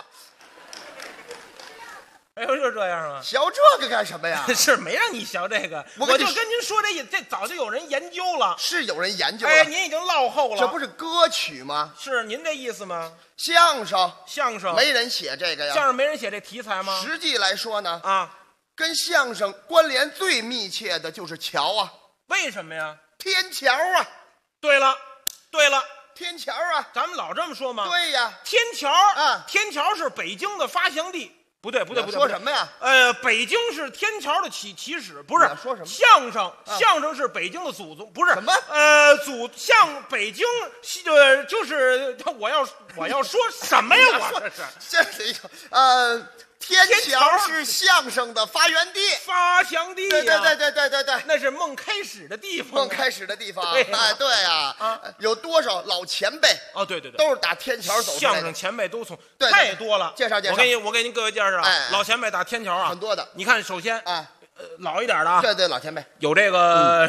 哎呦，就这样啊？ 学这个干什么呀？ 是没让你学这个，我就跟您说这早就有人研究了， 是有人研究了。 哎，您已经落后了。 这不是歌曲吗？ 是您这意思吗？ 相声没人写这个呀？ 相声没人写这题材吗？ 实际来说呢， 跟相声关联最密切的就是桥啊。 为什么呀？ 天桥啊！ 对了， 天桥啊！ 咱们老这么说吗？ 对呀， 天桥天桥是北京的发祥地。不对， 说什么呀？ 北京是天桥的起始，不是说什么？ 相声是北京的祖宗，不是什么？ 北京就是我要说什么呀？我这是一个天桥是相声的发源地、 发祥地。 对， 那是梦开始的地方。 哎，对呀，有多少老前辈？ 对， 都是打天桥走出来的。 相声前辈都从太多了。 介绍。 我给您各位介绍啊，老前辈打天桥啊， 很多的。 你看，首先老一点的啊， 对，老前辈有这个，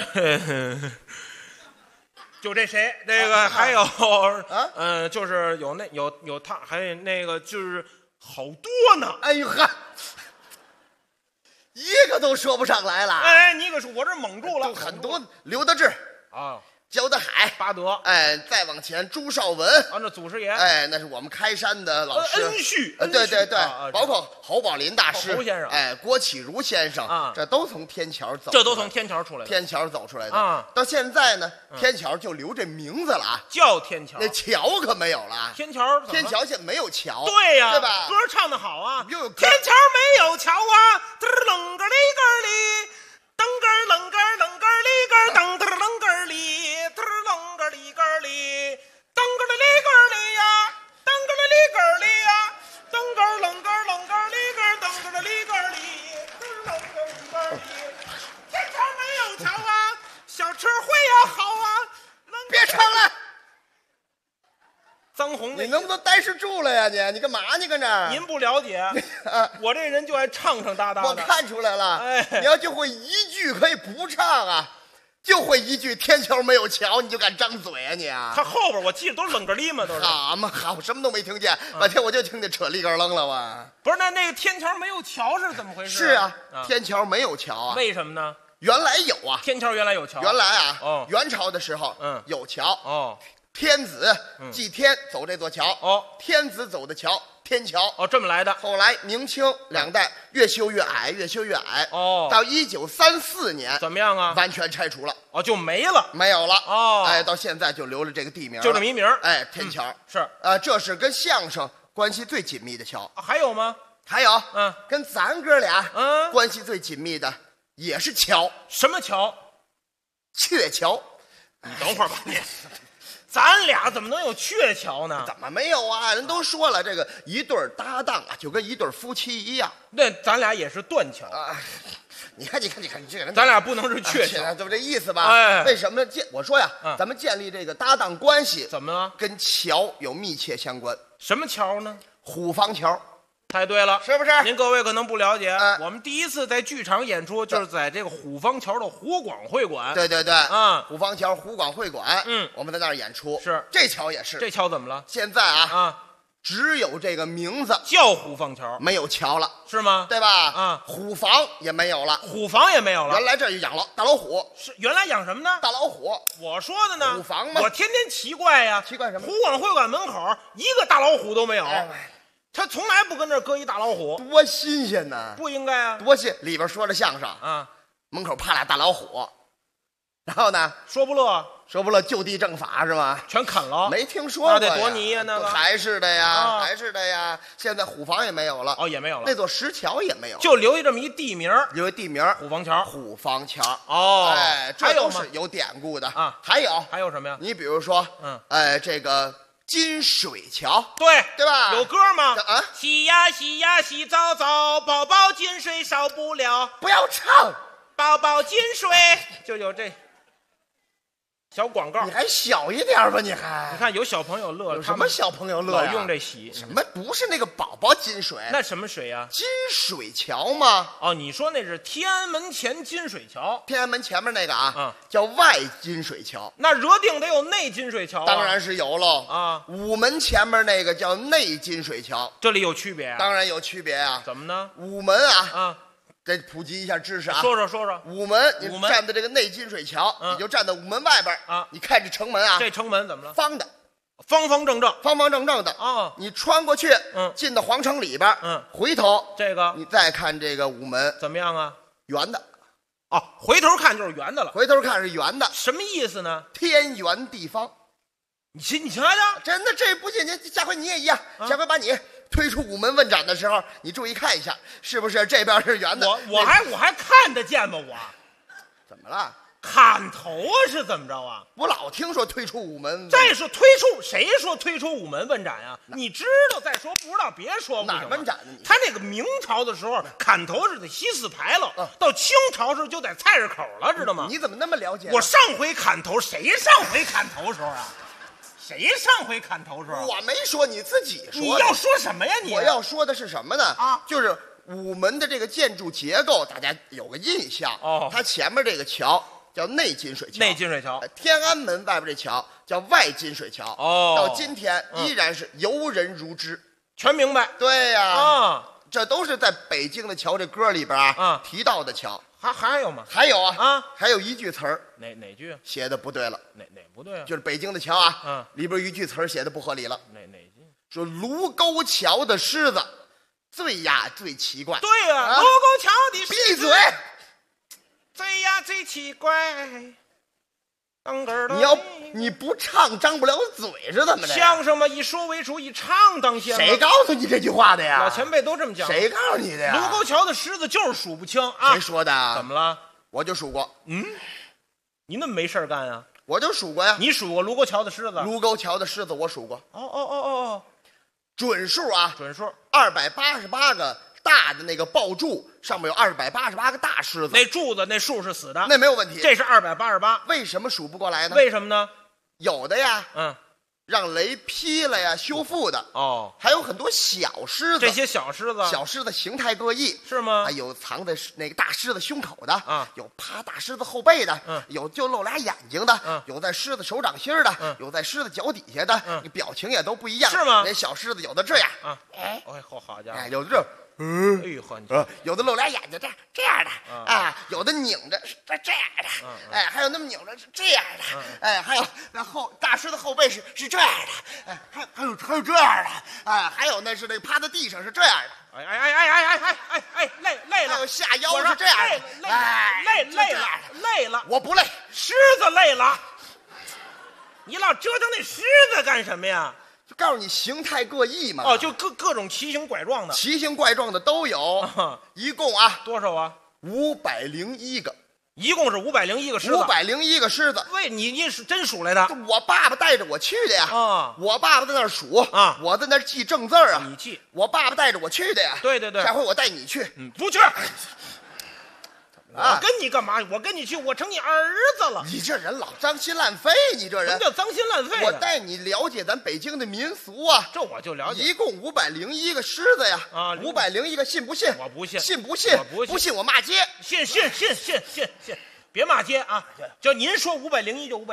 就这谁，这个还有就是有他，还有那个就是好多呢。 哎呦呵，一个都说不上来了。 哎，你可是我这蒙住了， 很多。刘德志焦德海、 巴德， 再往前朱绍文那祖师爷， 那是我们开山的老师， 恩旭， 对，包括侯宝林大师、 侯先生， 郭启儒先生这都从天桥走， 这都从天桥出来的， 天桥走出来的到现在呢，天桥就留这名字了啊， 叫天桥， 那桥可没有了， 天桥现在没有桥， 对呀， 对吧？ 歌唱的好啊， 又有天桥没有桥啊，嘚楞个里个里，噔个楞个楞个里个噔嘚楞个里。里根里，噔个的里根里呀，噔个的里根里呀，噔个楞个楞个里根，噔个的里根里，噔楞个里根里。天桥没有桥啊，小车会呀好啊， 别唱了。 张红， 你能不能呆实住了呀？你干嘛？你搁那儿？ 您不了解，我这人就爱唱哒的。 我看出来了，你要就会一句可以不唱啊。就会一句天桥没有桥，你就敢张嘴啊你啊！ 他后边我记得都是冷个哩嘛，都是。 好嘛好，什么都没听见，半天我就听见扯里根楞了我。 不是，那个天桥没有桥是怎么回事？ 是啊，天桥没有桥啊。 为什么呢？ 原来有啊， 天桥原来有桥。 原来啊，元朝的时候有桥天子祭天走这座桥，天子走的桥，天桥， 这么来的。 后来明清两代越修越矮，越修越矮，到1934年怎么样啊？ 完全拆除了， 就没了， 没有了，哎，到现在就留了这个地名， 就这么一名， 哎，天桥是这是跟相声关系最紧密的桥， 还有吗？ 还有，跟咱哥俩，关系最紧密的也是桥， 什么桥？ 鹊桥。 你等会儿吧，你。咱俩怎么能有鹊桥呢？ 怎么没有啊？人都说了，这个一对搭档啊，就跟一对夫妻一样。 那咱俩也是断桥啊！你看，你这个人， 咱俩不能是鹊桥， 这不这意思吧？ 哎， 为什么我说呀，咱们建立这个搭档关系， 怎么了？ 跟桥有密切相关。 什么桥呢？ 虎坊桥。 太对了， 是不是？ 您各位可能不了解，我们第一次在剧场演出就是在这个虎坊桥的湖广会馆。 对对对，虎坊桥湖广会馆，我们在那儿演出。 是， 这桥也是。 这桥怎么了？ 现在只有这个名字叫虎坊桥， 没有桥了， 是吗？ 对吧？虎坊也没有了， 虎坊也没有了。 原来这就养了大老虎， 是原来养什么呢？ 大老虎。 我说的呢， 虎坊吗？ 我天天奇怪呀， 奇怪什么？ 湖广会馆门口一个大老虎都没有。他从来不跟这儿搁一大老虎， 多新鲜呐！ 不应该啊， 多新！里边说着相声啊， 门口趴俩大老虎，然后呢， 说不乐， 就地正法是吗？ 全啃了， 没听说过呀。 那得多泥呀，那个还是的呀，还是的呀。现在虎坊也没有了， 也没有了， 那座石桥也没有， 就留下这么一地名， 留一地名， 虎坊桥。 虎坊桥， 哎， 这都是有典故的啊。 还有什么呀？ 你比如说，这个。金水桥， 对吧？ 有歌吗？洗呀洗呀洗澡澡，宝宝进水少不了。 不要唱， 宝宝进水就有这小广告。 你还小一点吧？你看有小朋友乐， 有什么小朋友乐呀？ 老用这洗什么？不是那个宝宝金水， 那什么水呀？ 金水桥吗？ 你说那是天安门前金水桥， 天安门前面那个叫外金水桥。 那热定得有内金水桥， 当然是有喽啊。 午门前面那个叫内金水桥， 这里有区别啊？ 当然有区别啊。 怎么呢？ 午门得普及一下知识啊！ 说。 午门，你站在这个内金水桥，你就站在午门外边你看这城门啊， 这城门怎么了？ 方的， 方方正正的你穿过去，进到皇城里边，回头这个你再看这个午门怎么样啊？ 圆的， 回头看就是圆的了。 回头看是圆的， 什么意思呢？ 天圆地方。 你瞧瞧， 真的，这不信，下回你也一样，下回把你推出午门问斩的时候，你注意看一下，是不是这边是圆的？ 我还看得见吗？我怎么了？ 砍头啊？是怎么着啊？ 我老听说推出午门， 再说谁说推出午门问斩呀？你知道再说，不知道别说。 哪问斩呢？ 他那个明朝的时候砍头是在西四牌楼，到清朝时候就在菜市口了，知道吗？ 你怎么那么了解？ 我上回砍头，谁上回砍头时候啊？谁上回砍头时候？ 我没说，你自己说。 你要说什么呀？你我要说的是什么呢？就是午门的这个建筑结构，大家有个印象。它前面这个桥叫内金水桥， 内金水桥。 天安门外边这桥叫外金水桥。到今天依然是游人如织， 全明白。 对呀，这都是在北京的桥这歌里边提到的桥。 还有吗？ 还有还有一句词儿， 哪句写的不对了？ 哪不对啊？ 就是北京的桥里边一句词儿写的不合理了。 哪句？ 说卢沟桥的狮子最奇怪。 对呀，卢沟桥的狮子闭嘴！ 最奇怪。 你不唱张不了嘴是怎么的？ 相声嘛，一说为主，一唱当先。 谁告诉你这句话的呀？ 老前辈都这么讲。 谁告诉你的呀？ 卢沟桥的狮子就是数不清啊！ 谁说的？ 怎么了？ 我就数过。 你那么没事干啊？ 我就数过呀。 你数过卢沟桥的狮子？ 卢沟桥的狮子我数过。准数准数 288个大的那个抱柱上面有288个大狮子， 那柱子那数是死的， 那没有问题。 这是288， 为什么数不过来呢？ 为什么呢？ 有的呀，让雷劈了呀，修复的还有很多小狮子。 这些小狮子形态各异， 是吗？ 有藏在那个大狮子胸口的有趴大狮子后背的有就露俩眼睛的有在狮子手掌心的有在狮子脚底下的表情也都不一样， 是吗？ 那小狮子有的这样好家伙， 有这哎呦呵， 有的露俩眼睛这样的，啊，有的拧着是这样的，哎，还有那么拧着是这样的，哎，还有那大师的后背是这样的，哎，还有这样的，哎，还有那是那趴在地上是这样的， 哎，累了， 还有下腰是这样的，哎， 累了， 我不累， 狮子累了，你老折腾那狮子干什么呀？ 就告诉你形态各异嘛。 哦，就各种奇形怪状的， 奇形怪状的都有，一共啊多少啊 ？501个， 一共是501个狮子。 501个狮子。 喂，你是真数来的？ 我爸爸带着我去的呀。 啊， 我爸爸在那儿数啊， 我在那儿记正字啊。 你记。 我爸爸带着我去的呀。 对对对。 下回我带你去。 不去。我跟你干嘛？我跟你去，我成你儿子了。 你这人老脏心烂肺，你这人。 什么叫脏心烂肺？ 我带你了解咱北京的民俗啊。 这我就了解。 一共501个狮子呀。啊，501个，信不信？ 我不信。 信不信？ 我不信。 不信我骂街。 信，别骂街啊！就您说501就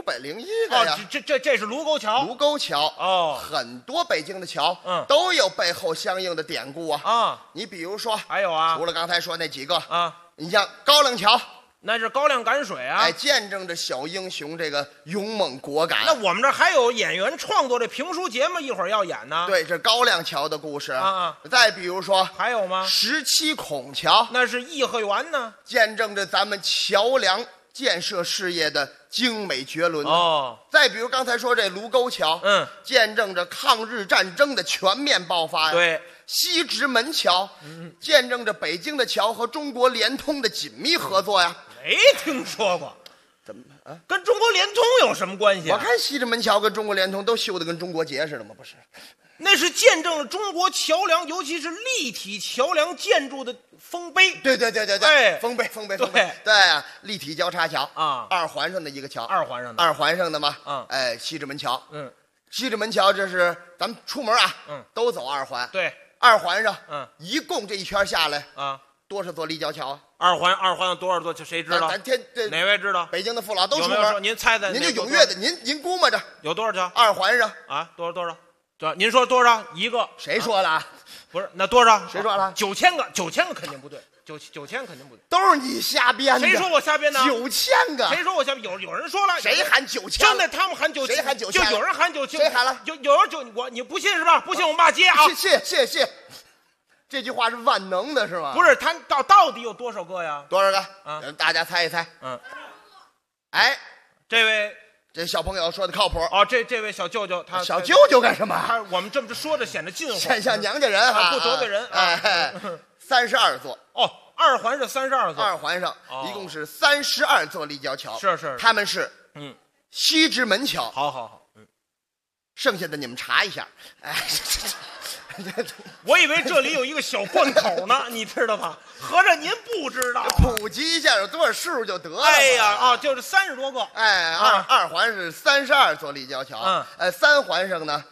501个呀。 这是卢沟桥。 卢沟桥哦， 很多北京的桥，都有背后相应的典故啊。 啊， 你比如说， 还有啊， 除了刚才说那几个啊， 你像高粱桥， 那是高粱赶水啊， 哎，见证着小英雄这个勇猛果敢。 那我们这还有演员创作这评书节目，一会儿要演呢。 对，这高粱桥的故事啊。 再比如说， 还有吗 ？17孔桥， 那是颐和园呢， 见证着咱们桥梁建设事业的精美绝伦哦。 再比如刚才说这卢沟桥，见证着抗日战争的全面爆发呀。 对， 西直门桥，见证着北京的桥和中国联通的紧密合作呀。 没听说过， 怎么啊？ 跟中国联通有什么关系？ 我看西直门桥跟中国联通都修得跟中国结似的吗？不是， 那是见证了中国桥梁，尤其是立体桥梁建筑的丰碑。 对， 哎， 丰碑，对啊，立体交叉桥啊， 二环上的一个桥， 二环上的嘛，哎，西直门桥，西直门桥这是咱们出门啊，都走二环， 对， 二环上，一共这一圈下来啊， 多少座立交桥啊？ 二环有多少座？谁知道？ 咱哪位知道？ 北京的父老都出门。您猜猜， 您就踊跃的，您估摸着有多少桥？ 二环上啊，多少？对，您说多少？一个？ 谁说了啊？ 不是，那多少？ 谁说了 ？9000个，9000个肯定不对，9000肯定不对， 都是你瞎编的。 谁说我瞎编的 ？9000个。 谁说我瞎编？有人说了。 谁喊9000？ 真的，他们喊9000。 谁喊9000？ 就有人喊9000。 谁喊了？ 有人你不信是吧？不信我骂街啊！ 谢。这句话是万能的是吗？ 不是，他到底有多少个呀？ 多少个？啊，大家猜一猜。哎，这小朋友说的靠谱哦。这位小舅舅，他小舅舅干什么？ 我们这么说着显得近乎， 显像娘家人哈， 不得罪人。 哎，32座哦，二环是32座， 二环上一共是32座立交桥。 是， 他们是西直门桥。 好， 剩下的你们查一下。哎。 我以为这里有一个小贯口呢，你知道吗？合着您不知道， 普及一下有多少数就得了。 哎呀就是30多个。 哎，二环是32座立交桥，三环上呢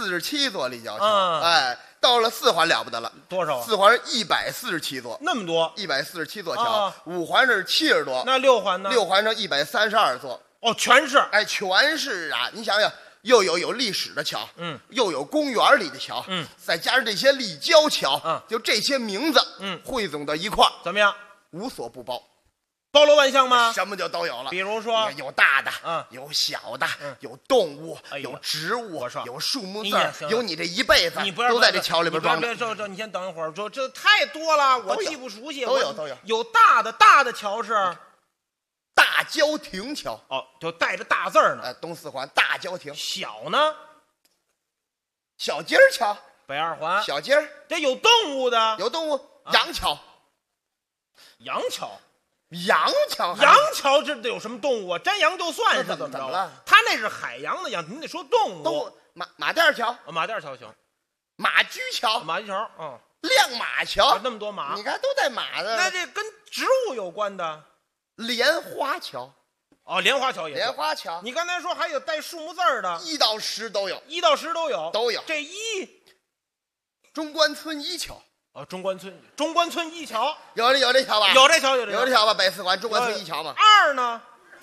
47座立交桥，哎，到了4环了不得了， 多少 ？4环147座， 那么多 ，147座桥。5环是70多， 那6环呢？ 6环上132座， 哦，全是， 哎，全是啊！你想想。又有历史的桥，又有公园里的桥，再加上这些立交桥，就这些名字，汇总到一块儿， 怎么样？ 无所不包， 包罗万象吗？ 什么就都有了。 比如说， 有大的，有小的，有动物，有植物，有树木字，有你这一辈子，都在这桥里边装着。 这，你先等一会儿，这太多了，我既不熟悉。 都有， 有大的桥是。 大郊亭桥哦，就带着大字呢。 东4环大郊亭。 小呢？ 小街儿桥。 北2环小街儿。 这有动物的。 有动物。杨桥。 杨桥。 杨桥这有什么动物啊？山羊就算是怎么着了？ 他那是海洋的羊，你得说动物。 马甸桥。 马甸桥行。 马驹桥。 马驹桥。 亮马桥。 那么多马， 你看都带马的。 那这跟植物有关的。 莲花桥， 莲花桥也。 莲花桥， 你刚才说还有带数目字的 ，1到10都有 ，1到10都有。这中关村一桥， 中关村一桥， 有这桥吧？ 有这桥吧？北4环中关村一桥嘛。 2呢？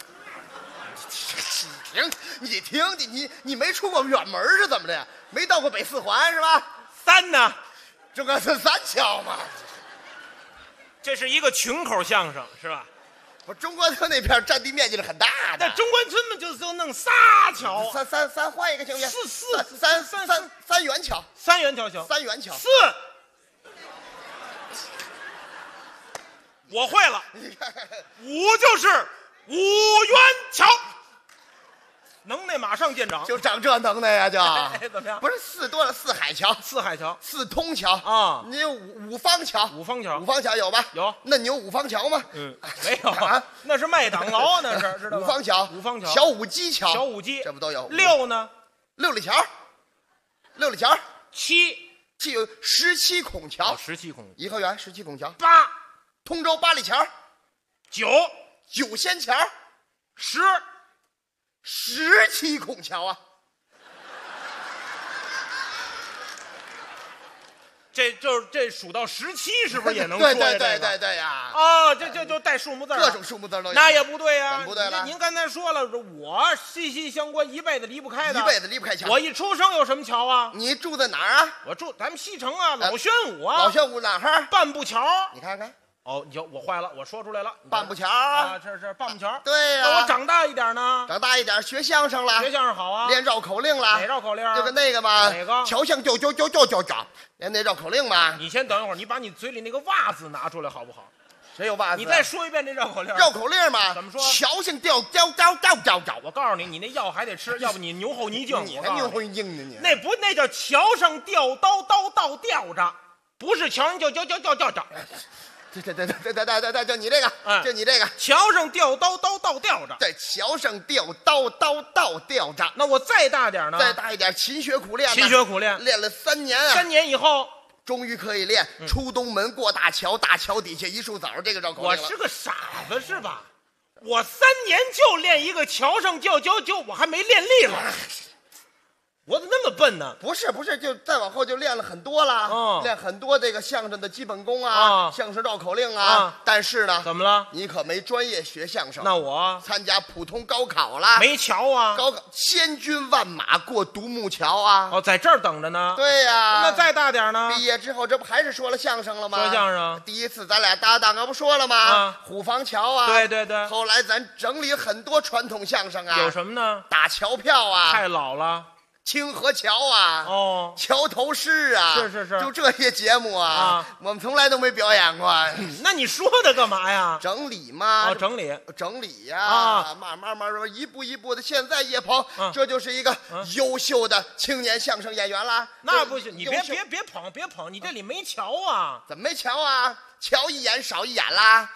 你听，你没出过远门是怎么的呀？没到过北4环是吧？ 3呢？ 这个是三桥嘛。 这是一个群口相声是吧？ 不，中关村那片占地面积是很大的。 那中关村嘛，就弄仨桥， 三换一个行不行？三元桥， 三元桥行， 三元桥四。我会了，五就是五元桥，能耐马上见长， 就长这能耐呀，就怎么样？ 不是四多了，四海桥， 四海桥， 四通桥啊， 你有五方桥， 五方桥， 五方桥有吧？ 有。 那你有五方桥吗？ 没有啊，那是麦当劳，那是知道吗？ 五方桥， 五方桥， 小五基桥， 小五基， 这不都有？ 六呢？ 六里桥，六里桥， 七有17孔桥 ，17孔， 颐和园17孔桥， 八， 通州八里桥，九仙桥，17孔桥啊！ 这数到17是不是也能说呀？ 对呀！ 哦，就带数目字， 各种数目字都有。 那也不对呀， 不对了。 您刚才说了，我息息相关，一辈子离不开的， 一辈子离不开桥。 我一出生有什么桥啊？ 你住在哪儿啊？ 我住咱们西城啊，老宣武啊。 老宣武哪儿？ 半步桥。 你看看。 哦，我坏了，我说出来了， 半步桥啊，这是半步桥。 对呀， 那我长大一点呢？ 长大一点学相声了， 学相声好啊， 练绕口令了。 哪绕口令？ 就跟那个嘛， 哪个？ 桥上叫，练那绕口令嘛。 你先等一会儿，你把你嘴里那个袜子拿出来好不好？ 谁有袜子？ 你再说一遍这绕口令。 绕口令嘛， 怎么说？ 桥上吊。 我告诉你，你那药还得吃，要不你牛后泥净。 你还牛后泥净呢你？ 那叫桥上吊刀吊着，不是桥上吊。 对，就你这个，就你这个， 桥上吊刀吊着， 在桥上吊刀吊着。 那我再大点呢？ 再大一点，勤学苦练，练了3年啊。 3年以后， 终于可以练出东门过大桥，大桥底下一树枣这个绕口令了。 我是个傻子是吧？我3年就练一个桥上吊，我还没练利落。我怎么那么笨呢？ 不是，就再往后就练了很多了，练很多这个相声的基本功啊，相声绕口令啊。但是呢， 怎么了？ 你可没专业学相声。 那我参加普通高考了， 没桥啊？ 高考千军万马过独木桥啊！ 哦，在这儿等着呢。 对呀。 那再大点呢？ 毕业之后，这不还是说了相声了吗？ 说相声。 第一次咱俩搭档啊，不说了吗？虎坊桥啊。 对。 后来咱整理很多传统相声啊。 有什么呢？ 打桥票啊。 太老了。 清河桥啊，桥头诗啊， 是， 就这些节目啊，我们从来都没表演过。 那你说它干嘛呀？ 整理嘛， 整理呀，慢慢一步一步的。现在叶鹏，这就是一个优秀的青年相声演员啦。 那不行，你别捧，你这里没桥啊？ 怎么没桥啊？瞧一眼少一眼啦。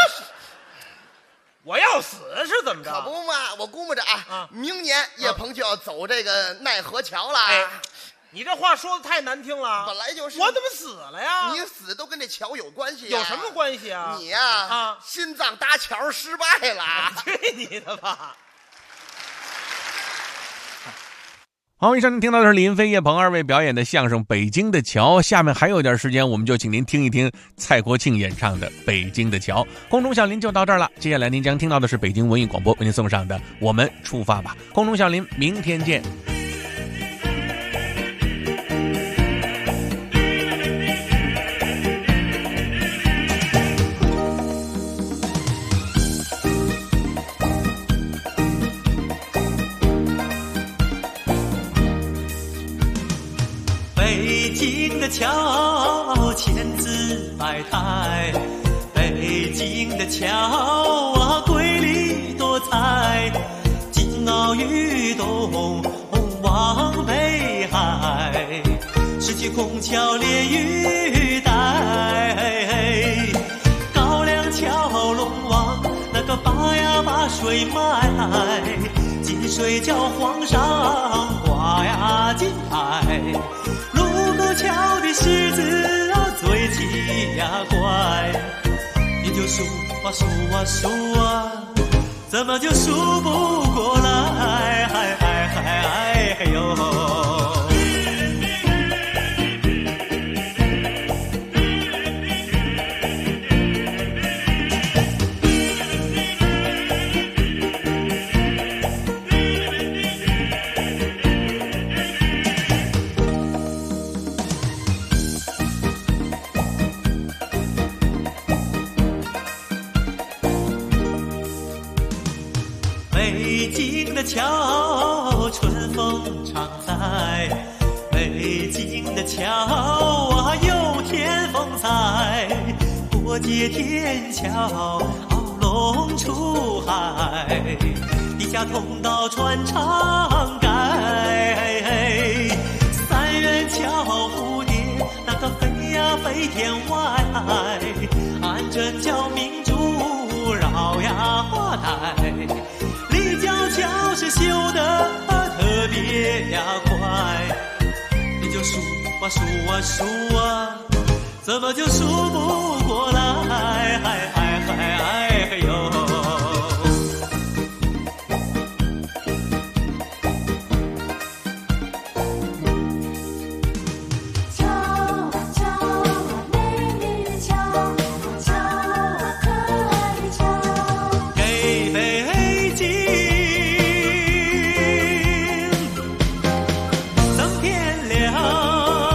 我要死是怎么着？ 可不嘛，我估摸着啊，明年叶鹏就要走这个奈何桥了。 你这话说的太难听了。 本来就是。 我怎么死了呀？ 你死都跟这桥有关系。 有什么关系啊？ 你呀，心脏搭桥失败了。 去你的吧！ 好，以上您听到的是李云飞、叶鹏二位表演的相声《北京的桥》。下面还有点时间，我们就请您听一听蔡国庆演唱的《北京的桥》。空中小林就到这儿了，接下来您将听到的是北京文艺广播为您送上的《我们出发吧》。空中小林，明天见。 北京的桥千姿百态，北京的桥啊瑰丽多彩，金鳌玉洞望北海，17孔桥连玉带，高粱桥龙王那个把水卖，金水叫皇上挂呀金牌。桥的狮子啊，嘴气呀怪，你就数啊数啊数啊，怎么就数不过来？哎呦！ 桥，春风常在。北京的桥啊，有天风采。过街天桥，鳌龙出海。地下通道穿长街。三元桥蝴蝶，那个飞呀飞天外。安贞桥明珠绕呀花台。立交桥是修得特别呀快。你就数啊数啊数啊，怎么就数不过来？哟！ 桥啊桥啊，美丽的桥，桥啊可爱的桥， 给北京增添了。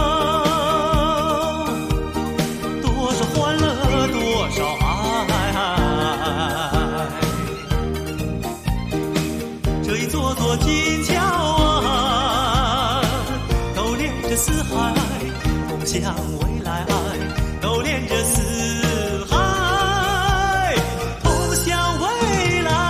金桥啊，都连着四海，共享未来，都连着四海，共享未来。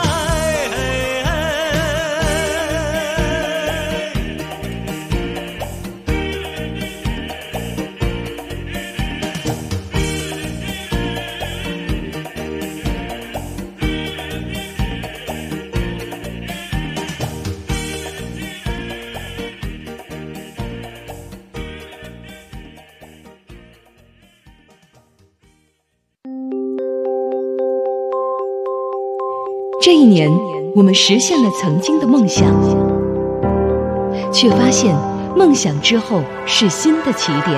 这一年，我们实现了曾经的梦想，却发现梦想之后是新的起点。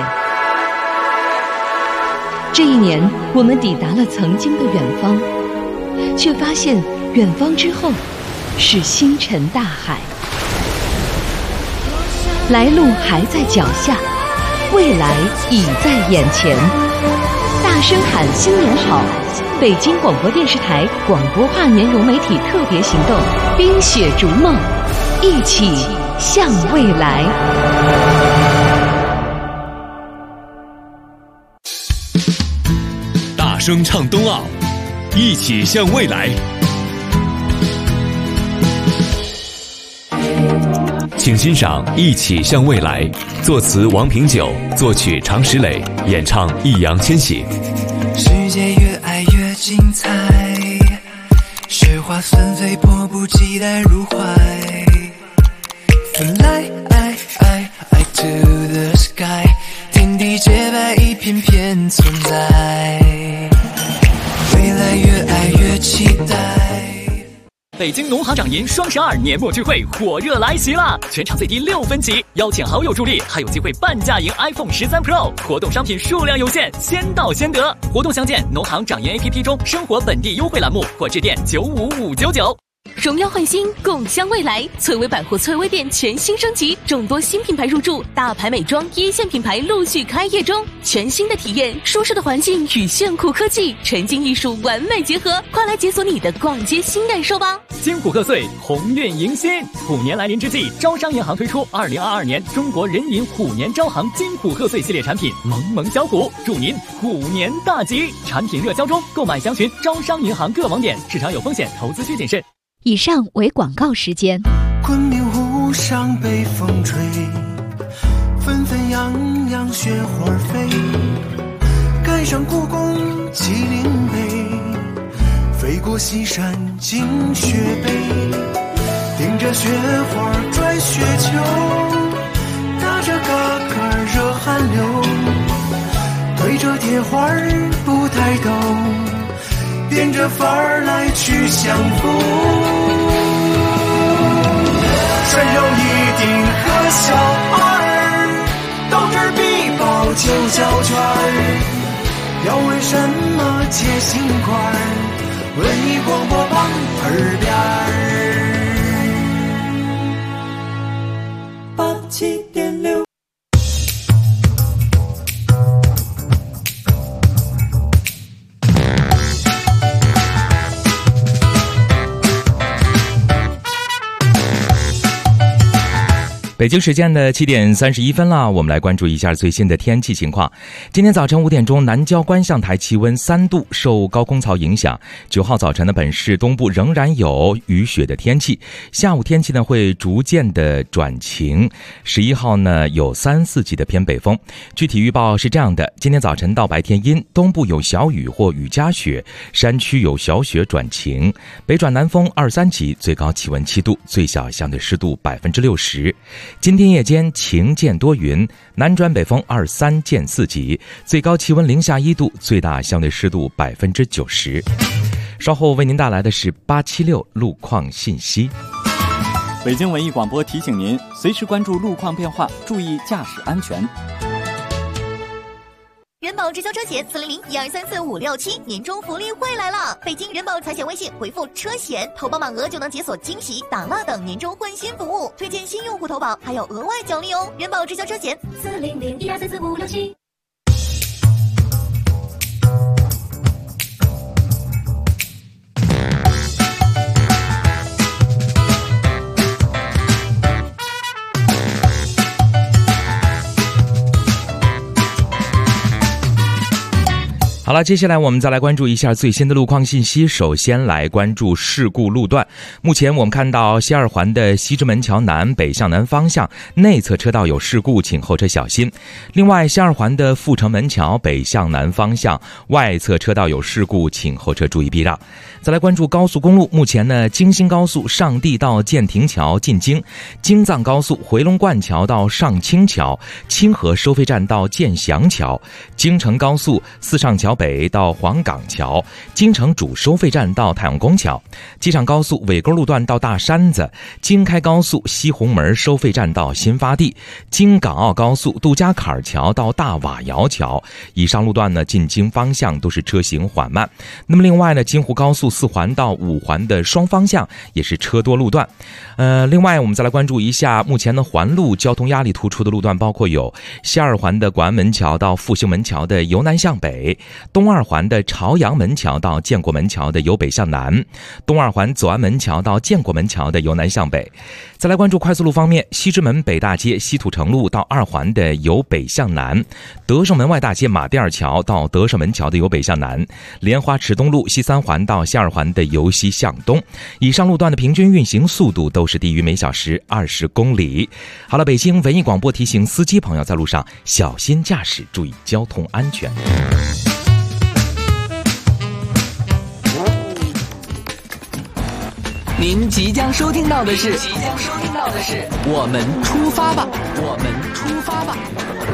这一年，我们抵达了曾经的远方，却发现远方之后是星辰大海。来路还在脚下，未来已在眼前。大声喊新年好！北京广播电视台广播化年融媒体特别行动，冰雪逐梦，一起向未来。 大声唱冬奥，一起向未来。请欣赏《一起向未来》，作词王平久，作曲常石磊，演唱易烊千玺。 世界越爱越精彩，雪花纷飞，迫不及待入怀。Fly to the sky， 天地洁白，一片片存在。未来越爱越期待。 北京农行掌银双12年末聚会火热来袭了，全场最低6分起，邀请好友助力，还有机会半价赢 iPhone 13 Pro。活动商品数量有限，先到先得。活动详见农行掌银 APP 中生活本地优惠栏目，或致电95599。 荣耀焕新，共襄未来。翠微百货翠微店全新升级，众多新品牌入驻，大牌美妆一线品牌陆续开业中。全新的体验，舒适的环境与炫酷科技，沉浸艺术完美结合，快来解锁你的逛街新感受吧！ 金虎贺岁，鸿运迎新。虎年来临之际，招商银行推出2022年中国人银虎年招行金虎贺岁系列产品，萌萌小虎，祝您虎年大吉！产品热销中，购买详询招商银行各网点。市场有风险，投资需谨慎。 以上为广告时间。 昆明湖上北风吹，纷纷扬扬雪花飞，赶上故宫麒麟碑，飞过西山惊雪碑，顶着雪花拽雪球，打着嘎嘎热汗流，对着铁花不抬头，变着法儿来去相逢，涮肉一定和小二，豆汁必爆就胶圈儿，要问什么切心块儿，文艺广播榜耳边儿87.6。 北京时间的7点31分了，我们来关注一下最新的天气情况。今天早晨5点钟，南郊观象台气温3度，受高空槽影响。9号早晨呢，本市东部仍然有雨雪的天气，下午天气呢会逐渐的转晴。11号呢有3、4级的偏北风。具体预报是这样的：今天早晨到白天阴，东部有小雨或雨夹雪，山区有小雪转晴，北转南风2、3级，最高气温7度，最小相对湿度60%。今天夜间晴见多云，南转北风2、3见4级，最高气温0下1度，最大相对湿度90%。稍后为您带来的是876路况信息。 北京文艺广播提醒您，随时关注路况变化，注意驾驶安全。 人保直销车险400-1234-567年终福利会来了！北京人保财险微信回复车险，投保满额就能解锁惊喜、打蜡等年终换新服务，推荐新用户投保还有额外奖励哦！人保直销车险400-1234-567。 好了，接下来我们再来关注一下最新的路况信息。首先来关注事故路段。目前我们看到西二环的西直门桥南北向南方向内侧车道有事故，请后车小心。另外，西二环的阜成门桥北向南方向外侧车道有事故，请后车注意避让。再来关注高速公路，目前呢，京新高速上地到建亭桥进京，京藏高速回龙观桥到上清桥，清河收费站到建祥桥，京承高速四上桥北到黄岗桥，京承主收费站到太阳宫桥，机场高速尾沟路段到大山子，京开高速西红门收费站到新发地，京港澳高速杜家坎桥到大瓦窑桥。以上路段呢，进京方向都是车行缓慢。那么另外呢，京沪高速4环到5环的双方向也是车多路段。另外我们再来关注一下，目前的环路交通压力突出的路段包括有西二环的广安门桥到复兴门桥的由南向北，东二环的朝阳门桥到建国门桥的由北向南，东二环左安门桥到建国门桥的由南向北。再来关注快速路方面，西直门北大街西土城路到2环的由北向南，德胜门外大街马甸二桥到德胜门桥的由北向南，莲花池东路西3环到西2环的由西向东。以上路段的平均运行速度都是低于每小时20公里。好了，北京文艺广播提醒司机朋友在路上小心驾驶，注意交通安全。 您即将收听到的是我们出发吧，我们出发吧。